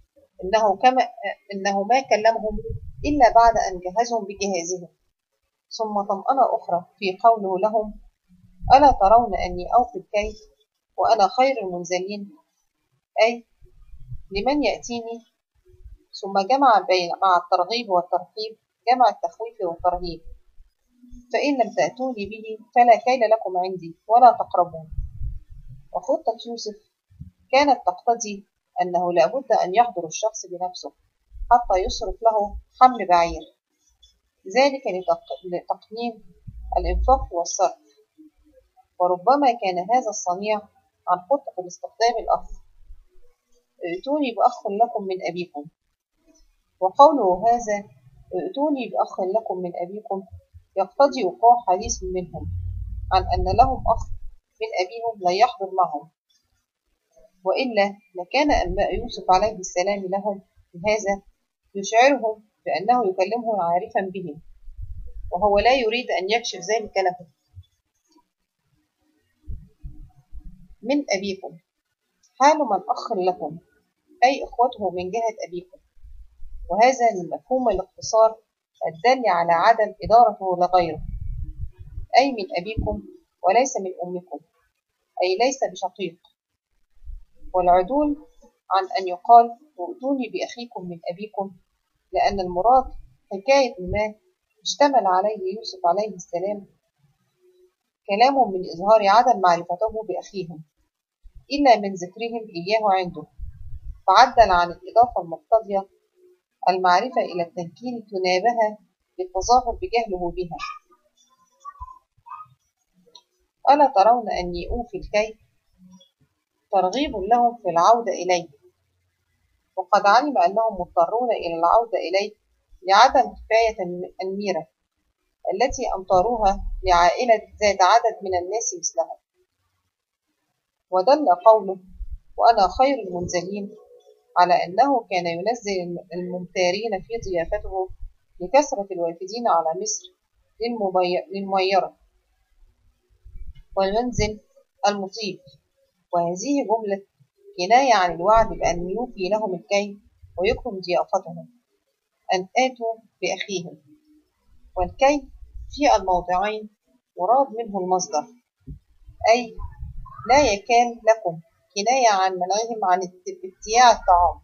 إنه ما كلمهم إلا بعد أن جهزهم بجهازهم. ثم طمأنة أخرى في قوله لهم ألا ترون أني أوفي الكيل وأنا خير المنزلين، أي لمن يأتيني. ثم جمع مع الترغيب والترهيب جمع التخويف والترهيب، فإن لم تأتوني به فلا كيل لكم عندي ولا تقربون. وخطة يوسف كانت تقتضي أنه لا بد أن يحضر الشخص بنفسه حتى يصرف له حمل بعير، ذلك لتقنين الإنفاق والصرف. وربما كان هذا الصنيع عن خطة الاستخدام الأخ ائتوني بأخ لكم من أبيكم. وقوله هذا ائتوني بأخ لكم من أبيكم يقتضي وقوع حديث منهم عن أن لهم أخ من أبيهم لا يحضر معهم، وإلا لكان أنباء يوسف عليه السلام لهم بهذا يشعرهم بأنه يكلمهم عارفا بهم، وهو لا يريد أن يكشف ذلك لهم. من أبيكم حال من أخ لكم، أي إخوته من جهة أبيكم، وهذا للمفهوم الاختصار الدال على عدم إدارته لغيره، أي من أبيكم وليس من أمكم، أي ليس بشقيق. والعدول عن أن يقال ائتوني بأخيكم من أبيكم، لأن المراد حكاية ما اشتمل عليه يوسف عليه السلام كلام من إظهار عدم معرفته بأخيهم إلا من ذكرهم إياه عنده، فعدل عن الإضافة المقتضية المعرفة إلى التنكيل تنابها للتظاهر بجهله بها. ألا ترون أني أوفي الكيل، ترغيب لهم في العودة إليه، وقد علم أنهم مضطرون إلى العودة إليه لعدم كفاية الميرة التي أمطروها لعائلة ذات عدد من الناس مثلها. ودل قوله وأنا خير المنزلين على أنه كان ينزل الممتارين في ضيافته لكثرة الوافدين على مصر للميرة والمنزل المطيب، وهذه جملة كناية عن الوعد بأن يوفي لهم الكيل ويكرم ضيافتهم أن آتوا بأخيهم. والكيل في الموضعين مراد منه المصدر، أي لا يكال لكم، كناية عن منعهم عن ابتياع الطعام.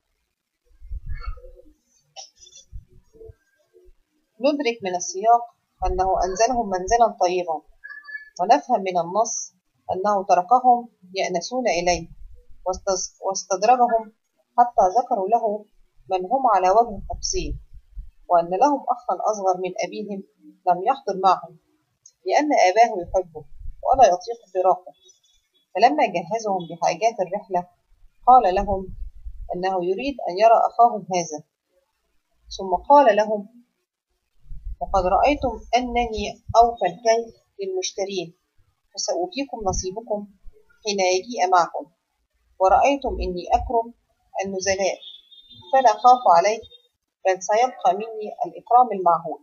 ندرك من السياق أنه أنزلهم منزلا طيبا، ونفهم من النص أنه تركهم يأنسون إليه واستدرجهم حتى ذكروا له من هم على وجه التفصيل، وأن لهم أخا أصغر من أبيهم لم يحضر معهم لأن أباه يحبه ولا يطيق فراقه. فلما جهزهم بحاجات الرحلة قال لهم أنه يريد أن يرى أخاهم هذا، ثم قال لهم: وقد رأيتم أنني أوفى الكيل للمشترين، فسأوفيكم نصيبكم حين يجيء معكم، ورأيتم إني أكرم النزلاء، فلا خاف عليه، بل سيبقى مني الإكرام المعهود.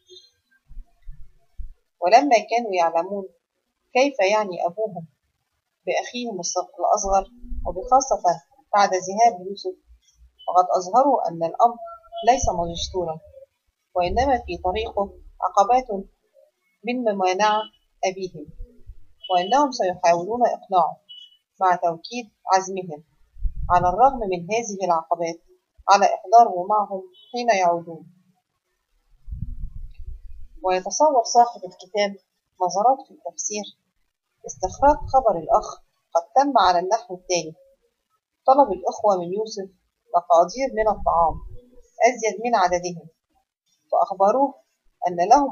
ولما كانوا يعلمون كيف يعني أبوهم بأخيهم الأصغر، وبخاصة بعد ذهاب يوسف، فقد أظهروا أن الأمر ليس مستورا، وإنما في طريقه عقبات من ممانعة أبيهم، وإنهم سيحاولون إقناعه مع توكيد عزمهم على الرغم من هذه العقبات على إحضاره معهم حين يعودون. ويتصور صاحب الكتاب نظرات في التفسير استخراج خبر الأخ قد تم على النحو التالي: طلب الإخوة من يوسف مقادير من الطعام أزيد من عددهم، فأخبروه أن لهم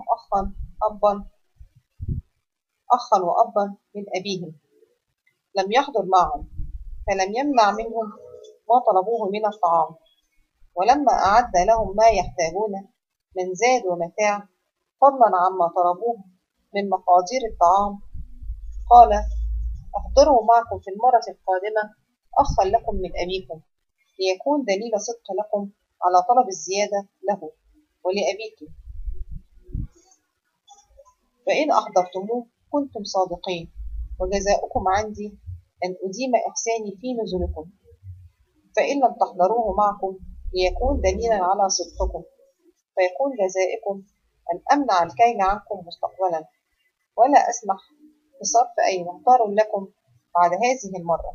أخا وأبا من أبيهم لم يحضر معهم، فلم يمنع منهم ما طلبوه من الطعام. ولما أعد لهم ما يحتاجون من زاد ومتاع فضلا عما طلبوه من مقادير الطعام، قال: احضروا معكم في المرة القادمة أخا لكم من أبيكم، ليكون دليل صدق لكم على طلب الزيادة له ولأبيكم، فإن أحضرتموه كنتم صادقين، وجزاؤكم عندي أن أديم إحساني في نزلكم، فإن لم تحضروه معكم ليكون دليلا على صدقكم، فيكون جزائكم أن أمنع الكيل عنكم مستقبلا، ولا أسمح بصرف أي مختار لكم بعد هذه المرة.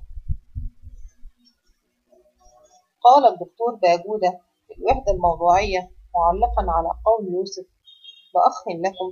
قال الدكتور باجودة في الوحدة الموضوعية معلقا على قول يوسف: بأخ لكم،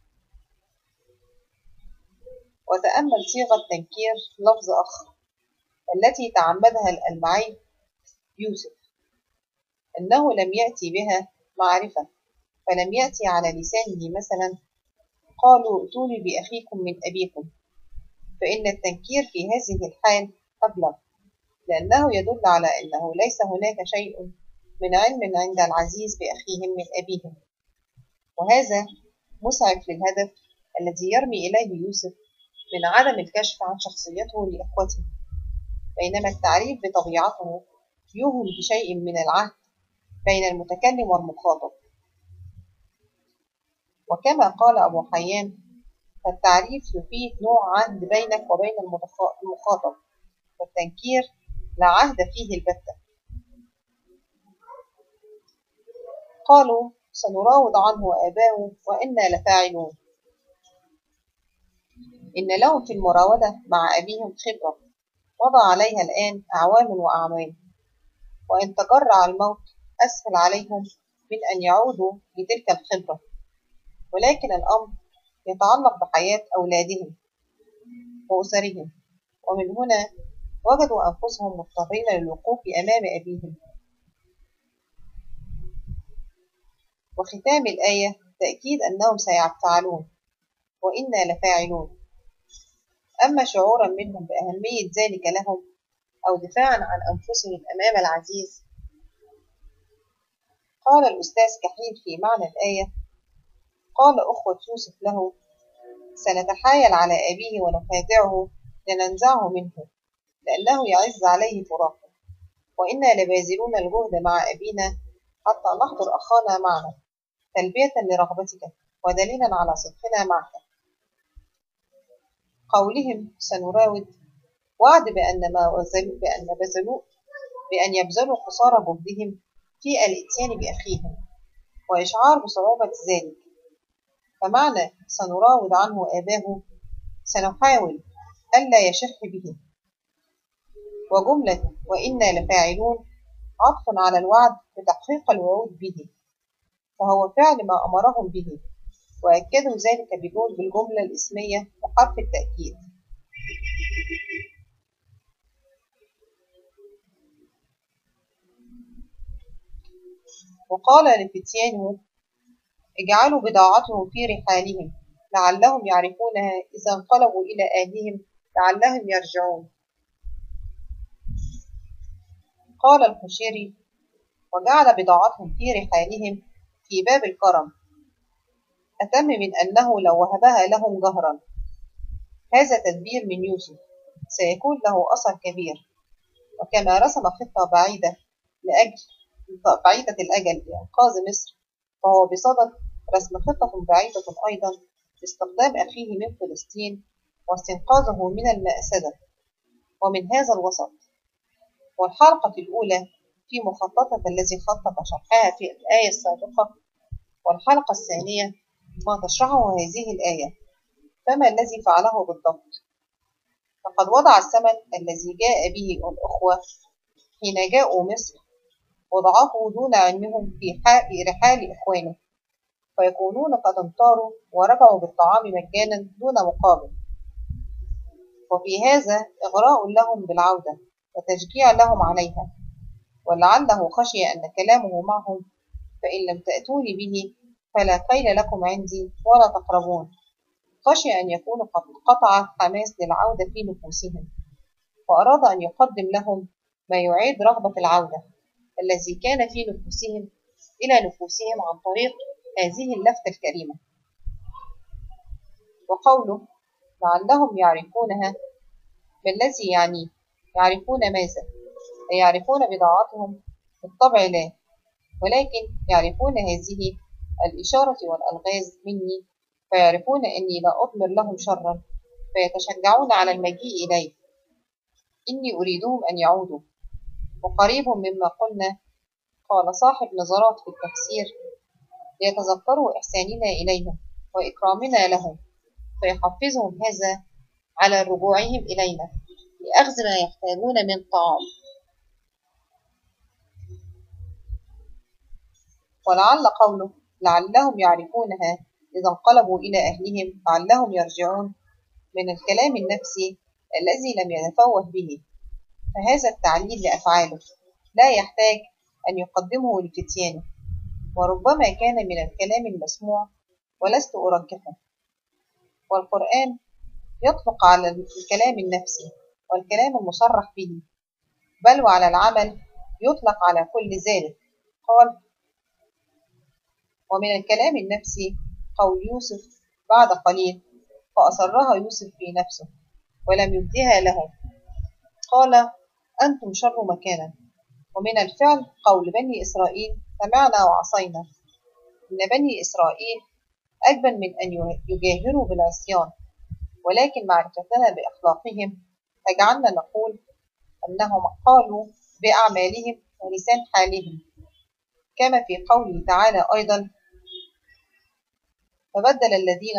وتأمل صيغة تنكير لفظ أخ التي تعمدها الألمعي يوسف، أنه لم يأتي بها معرفة، فلم يأتي على لسانه مثلا: قالوا ائتوني بأخيكم من أبيكم، فإن التنكير في هذه الحال أبلغ، لأنه يدل على أنه ليس هناك شيء من علم عند العزيز بأخيهم من أبيهم، وهذا مسعف للهدف الذي يرمي إليه يوسف من عدم الكشف عن شخصيته لإخوته، بينما التعريف بطبيعته يوهم بشيء من العهد بين المتكلم والمخاطب. وكما قال أبو حيان: فالتعريف يفيد نوع عهد بينك وبين المخاطب، والتنكير لا عهد فيه البتة. قالوا: سنراود عنه وآباه وإنا لفاعلون. إن لهم في المراودة مع أبيهم خبرة مضى عليها الآن أعوام وأعوام، وإن تجرع الموت أسهل عليهم من أن يعودوا لتلك الخبرة، ولكن الأمر يتعلق بحياة أولادهم وأسرهم، ومن هنا وجدوا أنفسهم مضطرين للوقوف أمام أبيهم. وختام الآية تأكيد أنهم سيفعلون وإنا لفاعلون. أما شعورا منهم بأهمية ذلك لهم أو دفاعا عن أنفسهم أمام العزيز، قال الأستاذ كحيل في معنى الآية: قال أخوة يوسف له: سنتحايل على أبيه ونخادعه لننزعه منه، لأنه يعز عليه فراقه، وإنا لباذلون الجهد مع أبينا حتى نحضر أخانا معنا تلبية لرغبتك ودليلا على صدقنا معك. قولهم سنراود وعد بأن يبذلوا قصارى جهدهم في الإتيان بأخيهم، وإشعار بصعوبة ذلك، فمعنى سنراود عنه آباه سنحاول ألا يشح به. وجملة وإنا لفاعلون عطف على الوعد بتحقيق الوعود به، فهو فعل ما أمرهم به، وأكدوا ذلك بالجملة الاسمية وحرف التأكيد. وقال لفتيانه: اجعلوا بضاعتهم في رحالهم لعلهم يعرفونها إذا انقلبوا إلى أهلهم لعلهم يرجعون. قال القشيري: وجعل بضاعتهم في رحالهم في باب الكرم، أتم من أنه لو وهبها لهم جهرا. هذا تدبير من يوسف سيكون له أثر كبير، وكما رسم خطة بعيدة الأجل لإنقاذ مصر، فهو بصدد رسم خطة بعيدة أيضا لاستخدام أخيه من فلسطين واستنقاذه من المأسدة ومن هذا الوسط. والحلقة الأولى في مخططة الذي خطط شرحها في الآية السابقة، والحلقة الثانية ما تشرحه هذه الآية. فما الذي فعله بالضبط؟ فقد وضع الثمن الذي جاء به الأخوة حين جاءوا مصر، وضعه دون علمهم في رحال إخوانه، فيكونون قد انطاروا ورجعوا بالطعام مجانا دون مقابل. وفي هذا إغراء لهم بالعودة وتشجيع لهم عليها، ولعله خشي أن كلامه معهم: فإن لم تأتوني به فلا كيل لكم عندي ولا تقربون، خشي أن يكون قد قطع حماس للعودة في نفوسهم، وأراد أن يقدم لهم ما يعيد رغبة العودة الذي كان في نفوسهم إلى نفوسهم عن طريق هذه اللفتة الكريمة. وقوله لعلهم يعرفونها، ما الذي يعني يعرفون ماذا؟ يعرفون بضاعتهم؟ بالطبع لا، ولكن يعرفون هذه الإشارة والألغاز مني، فيعرفون أني لا أضمر لهم شرا، فيتشجعون على المجيء إليه. إني أريدهم أن يعودوا. وقريب مما قلنا قال صاحب نظرات في التفسير: ليتذكروا إحساننا إليهم وإكرامنا لهم، فيحفزهم هذا على رجوعهم إلينا لأخذ ما يحتاجون من طعام. ولعل قوله لعلهم يعرفونها إذا انقلبوا إلى أهلهم لعلهم يرجعون من الكلام النفسي الذي لم يتفوه به، فهذا التعليل لأفعاله لا يحتاج أن يقدمه لفتيانه، وربما كان من الكلام المسموع ولست أرجحه. والقرآن يطلق على الكلام النفسي والكلام المصرح به، بل وعلى العمل يطلق على كل ذلك. قال: ومن الكلام النفسي قول يوسف بعد قليل: فأصرها يوسف في نفسه ولم يبدها لهم، قال: أنتم شر مكانا. ومن الفعل قول بني إسرائيل: سمعنا وعصينا. إن بني إسرائيل أجبن من أن يجاهروا بالعصيان، ولكن معرفتنا بأخلاقهم تجعلنا نقول أنهم قالوا بأعمالهم ولسان حالهم، كما في قوله تعالى أيضا: فبدل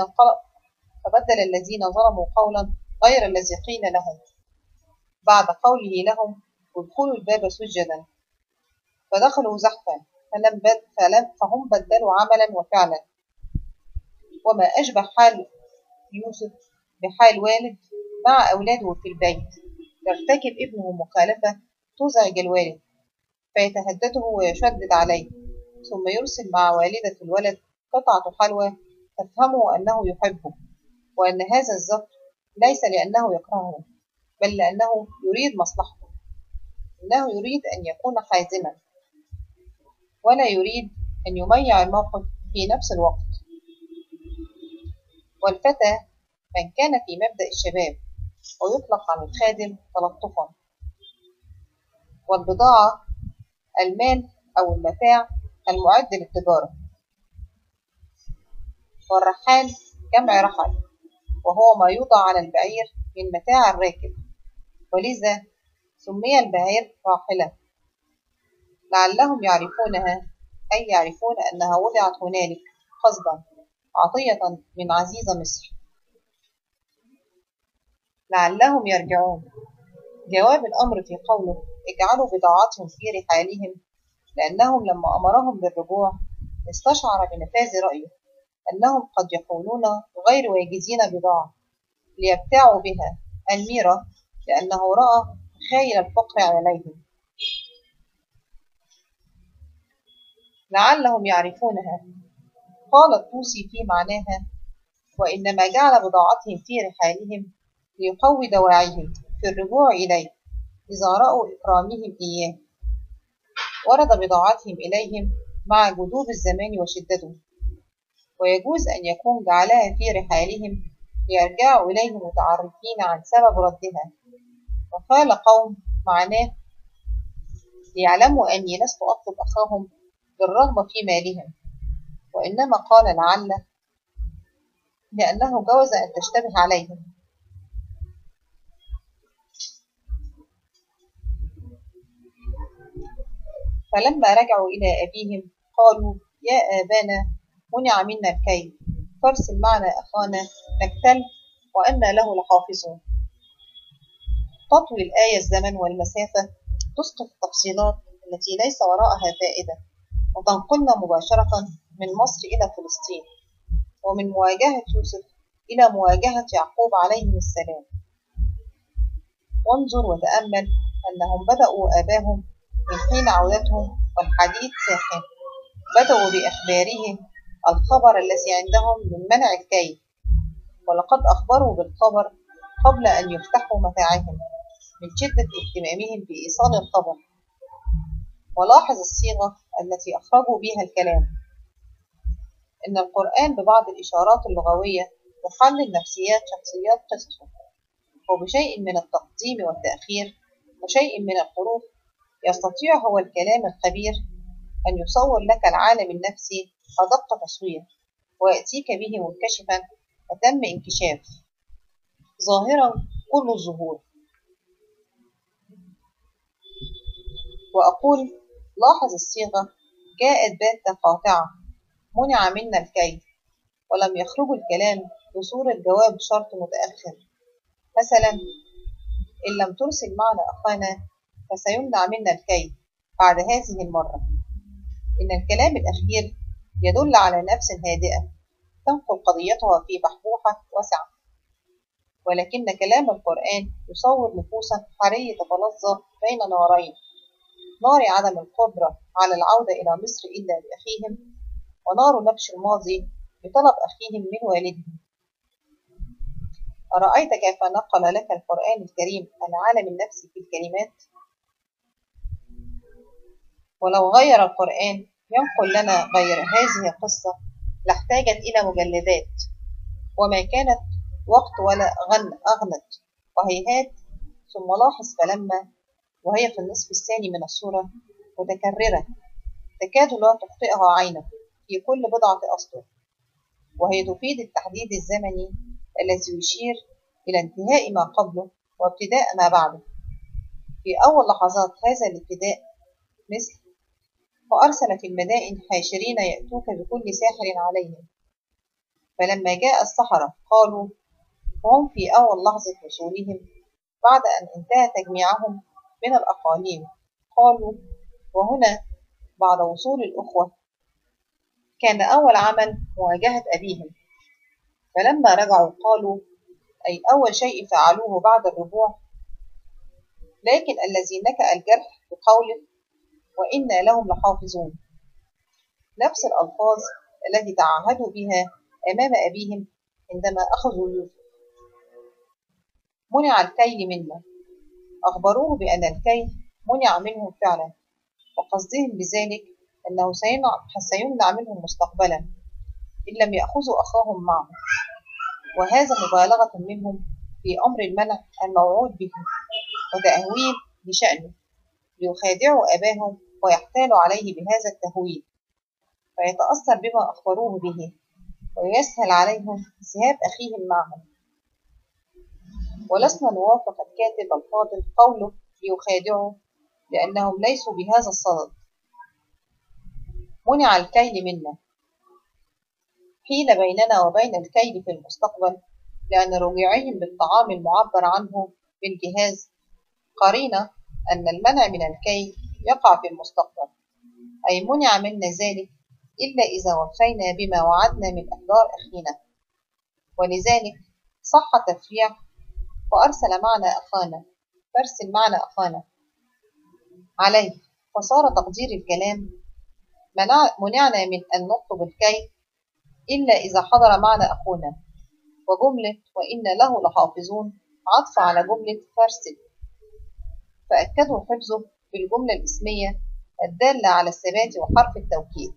الذين ظلموا قولا غير الذي قيل لهم، بعد قوله لهم: ادخلوا الباب سجدا، فدخلوا زحفا فهم بدلوا عملا وفعلا. وما أشبه حال يوسف بحال والد مع أولاده في البيت، يرتكب ابنه مخالفة تزعج الوالد فيتهدده ويشدد عليه، ثم يرسل مع والدة الولد قطعة حلوى تفهمه أنه يحبه، وأن هذا الزفر ليس لأنه يكرهه، بل لأنه يريد مصلحته. إنه يريد أن يكون حازما، ولا يريد أن يميع الموقف في نفس الوقت. والفتى من كان في مبدأ الشباب، ويطلق على الخادم تلطفا. والبضاعة المال أو المتاع المعد للتجارة. والرحال جمع رحل، وهو ما يوضع على البعير من متاع الراكب، ولذا سمي البعير راحلة. لعلهم يعرفونها، أي يعرفون أنها وضعت هنالك قصدا عطية من عزيز مصر. لعلهم يرجعون. جواب الأمر في قوله اجعلوا بضاعتهم في رحالهم، لأنهم لما أمرهم بالرجوع استشعر بنفاذ رأيه، أنهم قد يكونون غير واجزين بضاعة ليبتاعوا بها الميرة، لأنه رأى خيل الفقر عليهم لعلهم يعرفونها. قال الطوسي في معناها: وإنما جعل بضاعتهم في رحالهم ليقوي دواعيهم في الرجوع إليه إذا رأوا إكرامهم إياه. ورد بضاعتهم إليهم مع جدوب الزمان وشدته، ويجوز أن يكون جعلها في رحالهم ليرجعوا إليه متعرفين عن سبب ردها. وقال قوم معناه: ليعلموا أني لست أطلب أخاهم بالرغبة في مالهم، وإنما قال لعل لأنه جوز أن تشتبه عليهم. فلما رجعوا إلى أبيهم قالوا: يا آبانا، منع منا الكيل، فارسل معنا أخانا نكتل وأنا له لحافظون. تطوي الآية الزمن والمسافة، تسقط التفصيلات التي ليس وراءها فائدة، وتنقلنا مباشرة من مصر إلى فلسطين، ومن مواجهة يوسف إلى مواجهة يعقوب عليهم السلام. وانظر وتأمل أنهم بدأوا آباهم من حين عودتهم والحديث ساخن، بدأوا بإخبارهم الخبر الذي عندهم من منع الكيل، ولقد أخبروا بالخبر قبل أن يفتحوا متاعهم من شدة اهتمامهم بإيصال الخبر. ولاحظ الصيغة التي أخرجوا بها الكلام. إن القرآن ببعض الإشارات اللغوية يحلل نفسيات شخصيات قصصه، وبشيء من التقديم والتأخير وشيء من الحروف يستطيع هو الكلام الخبير أن يصور لك العالم النفسي أدق تصوير، ويأتيك به منكشفا أتم انكشاف، ظاهرا كل الظهور. وأقول: لاحظ الصيغة جاءت باتة قاطعة: منع منا الكيل، ولم يخرج الكلام بصورة جواب شرط متأخر. مثلا: إن لم ترسل معنا أخانا فسيمنع منا الكيل بعد هذه المرة. إن الكلام الأخير يدل على نفس هادئة تنقل قضيتها في بحبوحة واسعة، ولكن كلام القرآن يصور نفوسا حرية تتلظى بين نارين: نار عدم القدرة على العودة إلى مصر إلا بأخيهم، ونار نبش الماضي بطلب أخيهم من والدهم. أرأيت كيف نقل لك القرآن الكريم العالم النفسي في الكلمات؟ ولو غير القرآن ينقل لنا غير هذه القصة لاحتاجت إلى مجلدات، وما كانت وقت ولا أغنت. وهيهات. ثم لاحظ فلما، وهي في النصف الثاني من السورة، متكررة تكاد لا تخطئها عينك في كل بضعة أسطر، وهي تفيد التحديد الزمني الذي يشير إلى انتهاء ما قبله وابتداء ما بعده. في أول لحظات هذا الابتداء مثل: وأرسل في المدائن حاشرين يأتوك بكل ساحر عليهم. فلما جاء السحرة قالوا، وهم في أول لحظة وصولهم بعد أن انتهى تجميعهم من الأقاليم، قالوا. وهنا بعد وصول الأخوة كان أول عمل مواجهة أبيهم. فلما رجعوا قالوا، أي أول شيء فعلوه بعد الرجوع: لكن الذي نكأ الجرح بقوله وإنا لهم لحافظون، نفس الألفاظ التي تعهدوا بها أمام أبيهم عندما أخذوا يوسف. منع الكيل منا، أخبروه بأن الكيل منع منهم فعلا، وقصدهم بذلك أنه سيمنع منهم مستقبلا إن لم يأخذوا أخاهم معهم، وهذا مبالغة منهم في أمر المنع الموعود به وتأهويل بشأنه، ليخادعوا أباهم ويحتالوا عليه بهذا التهويل، فيتأثر بما أخبروه به ويسهل عليهم ذهاب أخيهم معهم. ولسنا نوافق الكاتب الفاضل قوله ليخادعوا، لأنهم ليسوا بهذا الصدد. منع الكيل منا، حيل بيننا وبين الكيل في المستقبل، لأن رجوعهم بالطعام المعبر عنه بالجهاز قرينة أن المنع من الكيل يقع في المستقبل، أي منع منا ذلك إلا إذا وفينا بما وعدنا من إحضار أخينا. ولذلك صح تفريع فأرسل معنا أخانا عليه، فصار تقدير الكلام منعنا من أن نطلب الكي إلا إذا حضر معنا أخونا. وجملة وإن له لحافظون عطف على جملة فارسل، فأكدوا حفظه بالجملة الاسمية الدالة على الثبات وحرف التوكيد.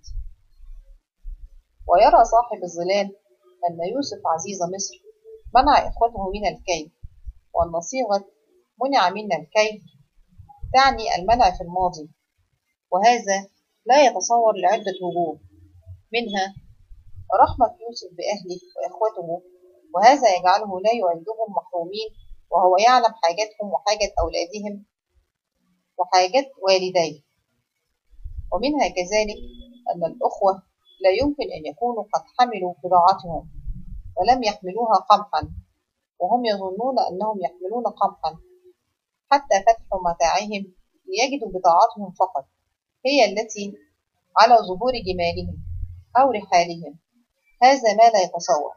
ويرى صاحب الظلال أن يوسف عزيز مصر منع إخوته من الكي، وأن صيغة منع منا الكي تعني المنع في الماضي، وهذا لا يتصور لعدة وجوه، منها رحمة يوسف بأهله وإخوته، وهذا يجعله لا يعدهم محرومين وهو يعلم حاجتهم وحاجة أولادهم وحاجة والديه. ومنها كذلك أن الأخوة لا يمكن أن يكونوا قد حملوا بضاعتهم ولم يحملوها قمحا، وهم يظنون أنهم يحملون قمحا، حتى فتحوا متاعهم ليجدوا بضاعتهم فقط هي التي على ظهور جمالهم أو رحالهم. هذا ما لا يتصور.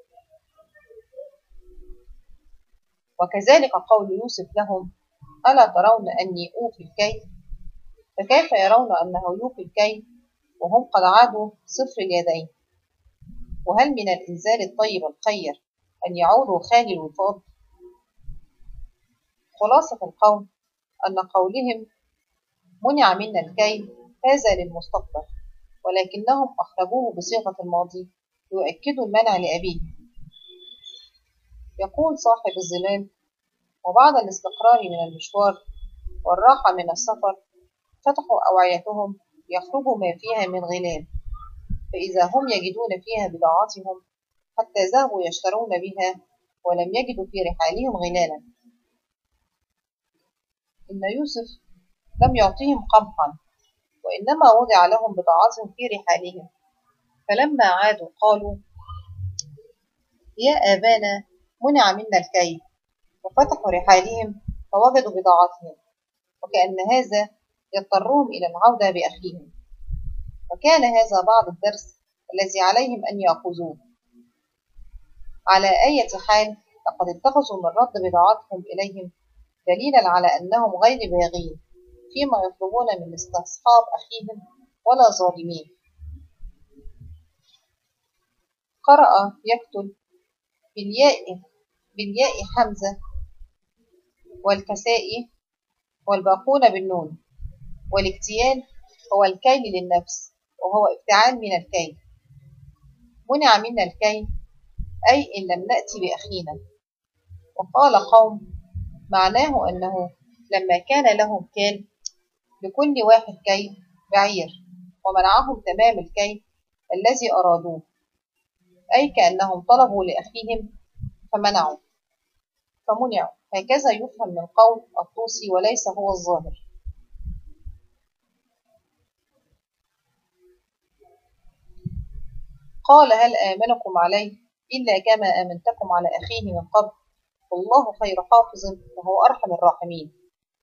وكذلك قول يوسف لهم: ألا ترون أني أوفي الكي؟ فكيف يرون أنه يوفي الكي وهم قد عادوا صفر اليدين؟ وهل من الإنزال الطيب الخير أن يعودوا خالي الوفاض؟ خلاصة القول أن قولهم منع منا الكي هذا للمستقبل، ولكنهم أخرجوه بصيغة الماضي ليؤكدوا المنع لأبيه. يقول صاحب الظلال: وبعد الاستقرار من المشوار والراحة من السفر فتحوا أوعيتهم ليخرجوا ما فيها من غلال، فإذا هم يجدون فيها بضاعتهم حتى ذهبوا يشترون بها ولم يجدوا في رحالهم غلالا. إن يوسف لم يعطيهم قمحا، وإنما وضع لهم بضاعتهم في رحالهم، فلما عادوا قالوا: يا آبانا منع منا الكي، وفتحوا رحالهم فوجدوا بضاعتهم، وكأن هذا يضطرهم إلى العودة بأخيهم. وكان هذا بعض الدرس الذي عليهم أن يأخذوه. على أي حال لقد اتخذوا من رد بضاعتهم إليهم دليلا على أنهم غير باغين فيما يطلبون من استصحاب أخيهم ولا ظالمين. قرأ يكتب بالياء حمزة والكسائي والباقون بالنون. والاكتيال هو الكيل للنفس، وهو افتعال من الكي. منع منا الكي أي إن لم نأتي بأخينا. وقال قوم معناه أنه لما كان لهم كال لكل واحد كي بعير، ومنعهم تمام الكي الذي أرادوه، أي كأنهم طلبوا لأخيهم فمنعوا. هكذا يفهم من قول الطوسي وليس هو الظاهر. قال: هل آمنكم عليه إلا كما آمنتكم على أخيه من قبل، والله خير حافظ وهو أرحم الراحمين.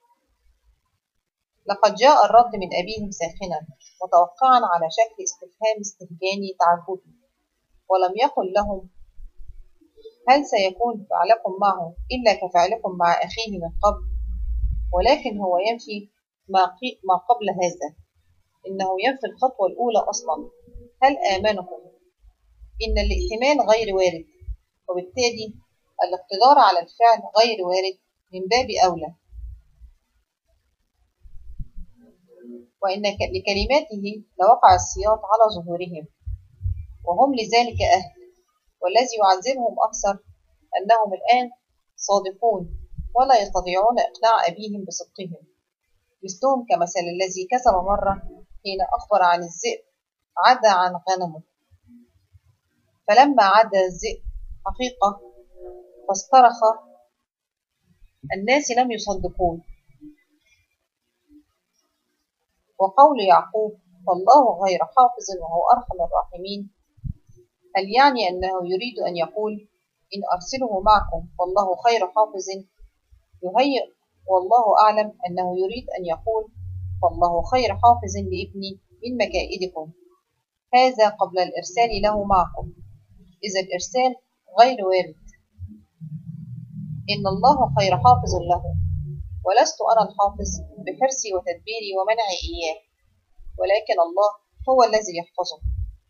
لقد جاء الرد من أبيهم ساخنا متوقعا على شكل استفهام استهجاني تعجبي، ولم يقل لهم: هل سيكون فعلكم معه إلا كفعلكم مع أخيه من قبل؟ ولكن هو ينفي ما قبل هذا، إنه ينفي الخطوة الأولى أصلا. هل آمنكم؟ إن الائتمان غير وارد، وبالتالي الاقتدار على الفعل غير وارد من باب أولى. وإن لكلماته لوقع السياط على ظهورهم، وهم لذلك أهل. والذي يعذبهم أكثر أنهم الآن صادقون ولا يستطيعون إقناع أبيهم بصدقهم، مثلهم كمثل الذي كذب مرة حين أخبر عن الذئب عدا عن غنمه، فلما عدا الذئب حقيقة فاصطرخ الناس لم يصدقون. وقول يعقوب: والله غير حافظ وهو أرحم الراحمين، هل يعني أنه يريد أن يقول: إن أرسله معكم والله خير حافظ؟ يهيئ والله أعلم أنه يريد أن يقول: والله خير حافظ لابني من مكائدكم. هذا قبل الإرسال له معكم، إذا الإرسال غير وارد. إن الله خير حافظ له، ولست أنا الحافظ بحرصي وتدبيري ومنعي إياه، ولكن الله هو الذي يحفظه.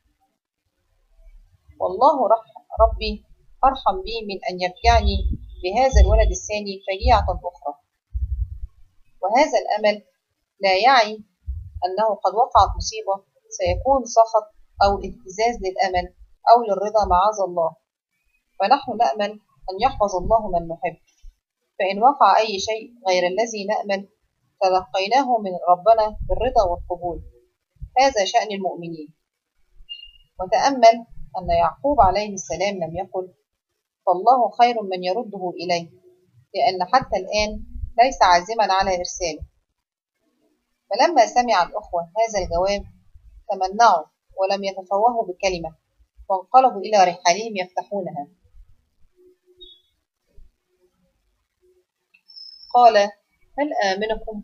والله ربي أرحم بي من أن يرجعني بهذا الولد الثاني فجيعة أخرى. وهذا الأمل لا يعي أنه قد وقعت مصيبة سيكون سخط أو اهتزاز للأمل أو للرضا معاذ الله، فنحن نأمل أن يحفظ الله من نحب. فإن وقع أي شيء غير الذي نأمل تلقيناه من ربنا بالرضا والقبول، هذا شأن المؤمنين. وتأمل أن يعقوب عليه السلام لم يقل فالله خير من يرده إليه، لأن حتى الآن ليس عازما على إرساله. فلما سمع الأخوة هذا الجواب تمنعوا ولم يتفوهوا بكلمة، وانقلبوا إلى رحالهم يفتحونها. قال هل آمنكم؟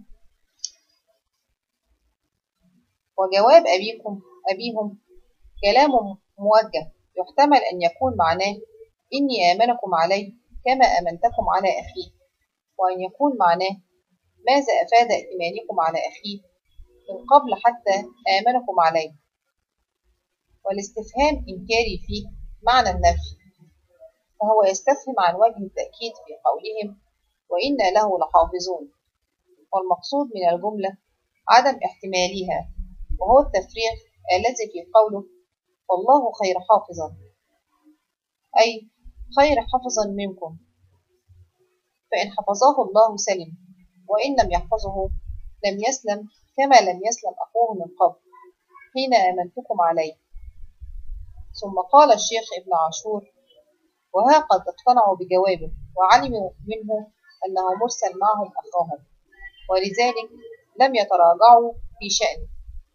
وجواب أبيهم كلام موجه، يحتمل أن يكون معناه إني آمنكم عليه كما آمنتكم على أخيه، وأن يكون معناه ماذا أفاد ائتمانكم على أخيه من قبل حتى آمنكم عليه. والاستفهام إنكاري فيه معنى النفي، فهو يستفهم عن وجه التأكيد في قولهم وإنا له لحافظون، والمقصود من الجملة عدم احتمالها، وهو التفريغ الذي في قوله والله خير حافظا، أي خير حفظا منكم. فإن حفظه الله سلم، وإن لم يحفظه لم يسلم، كما لم يسلم أخوه من قبل حين آمنتكم عليه. ثم قال الشيخ ابن عاشور وها قد اقتنعوا بجوابه وعلموا منه أنه مرسل معهم أخاهم، ولذلك لم يتراجعوا في شأنه.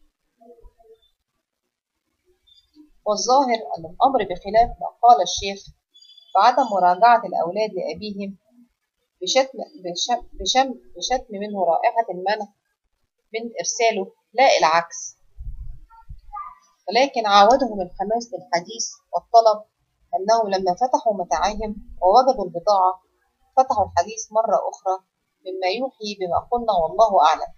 والظاهر أن الأمر بخلاف ما قال الشيخ، فعدم مراجعة الأولاد لأبيهم بشتم منه رائحة المنع من إرساله لا العكس، ولكن عاودهم الحماس للحديث والطلب أنهم لما فتحوا متاعهم ووجدوا البضاعة فتحوا الحديث مرة أخرى، مما يوحي بما قلنا والله أعلم.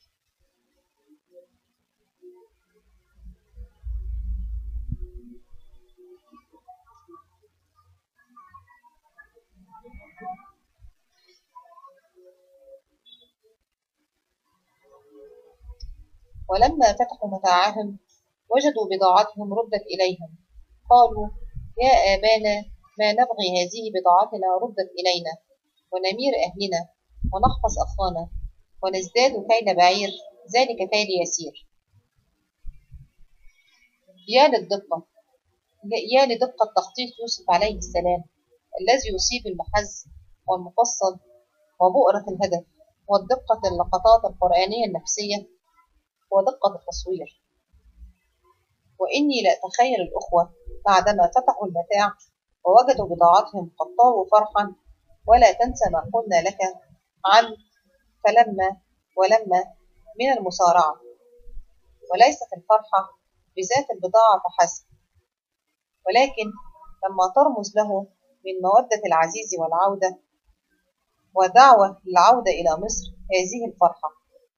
ولما فتحوا متاعهم وجدوا بضاعتهم ردت إليهم، قالوا يا آبانا ما نبغي هذه بضاعتنا ردت إلينا، ونمير أهلنا ونحفظ أخانا ونزداد كيل بعير، ذلك كيل يسير. يا لدقة تخطيط يوسف عليه السلام الذي يصيب المحز والمفصل وبؤرة الهدف، والدقة اللقطات القرآنية النفسية ودقة التصوير. وإني لأتخيل الأخوة بعدما فتحوا المتاع ووجدوا بضاعتهم قد طاروا فرحا، ولا تنسى ما قلنا لك عن فلما ولما من المسارعة، وليست الفرحة بذات البضاعة فحسب، ولكن لما ترمز له من مودة العزيز والعودة ودعوة للعودة إلى مصر هذه الفرحة.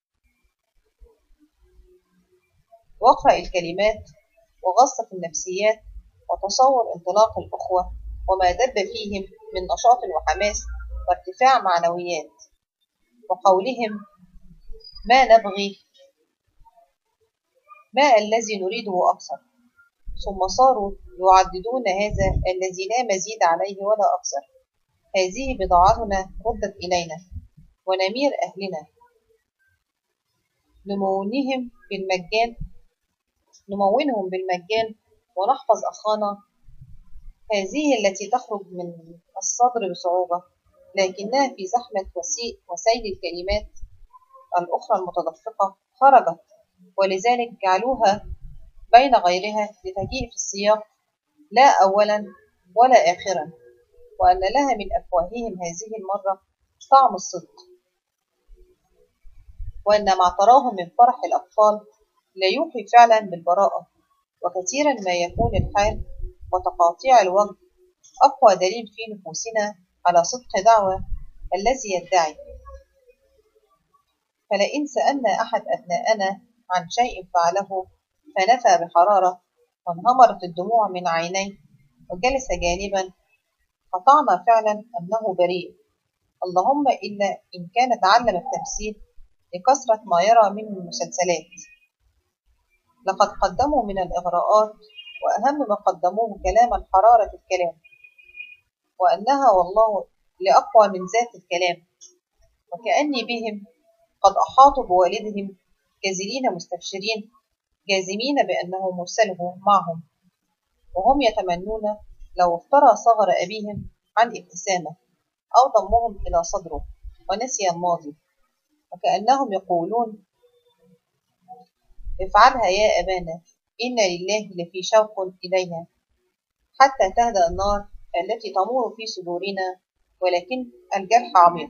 واقرأ الكلمات وغصة النفسيات وتصور انطلاق الأخوة وما دب فيهم من نشاط وحماس وارتفاع معنويات، وقولهم ما نبغي ما الذي نريده أكثر، ثم صاروا يعددون هذا الذي لا مزيد عليه ولا أكثر. هذه بضاعتنا ردت إلينا ونمير أهلنا نمونهم بالمجان ونحفظ أخانا. هذه التي تخرج من الصدر بصعوبة، لكنها في زحمة وسيل الكلمات الأخرى المتدفقة خرجت، ولذلك جعلوها بين غيرها لتجيء في السياق لا أولا ولا آخرا، وأن لها من أفواههم هذه المرة طعم الصدق، وأن ما تراهم من فرح الأطفال لا يوحي فعلا بالبراءة، وكثيرا ما يكون الحال وتقاطيع الوجه أقوى دليل في نفوسنا على صدق دعوة الذي يدعي. فلئن سألنا أحد أبناءنا عن شيء فعله فنفى بحرارة وانهمرت الدموع من عينيه وجلس جانبا، قطعنا فعلا أنه بريء، اللهم إلا إن كان تعلم التمثيل لكثرة ما يرى من المسلسلات. لقد قدموا من الإغراءات وأهم ما قدموه كلاما حرارة الكلام، وأنها والله لأقوى من ذات الكلام، وكأني بهم قد أحاطوا بوالدهم جازلين مستبشرين جازمين بأنه مرسله معهم، وهم يتمنون لو افترى صغر أبيهم عن ابتسامة أو ضمهم إلى صدره ونسي الماضي، وكأنهم يقولون افعلها يا أبانا، إن لله لفي شوق إليها حتى تهدأ النار التي تمور في صدورنا، ولكن الجرح عميق.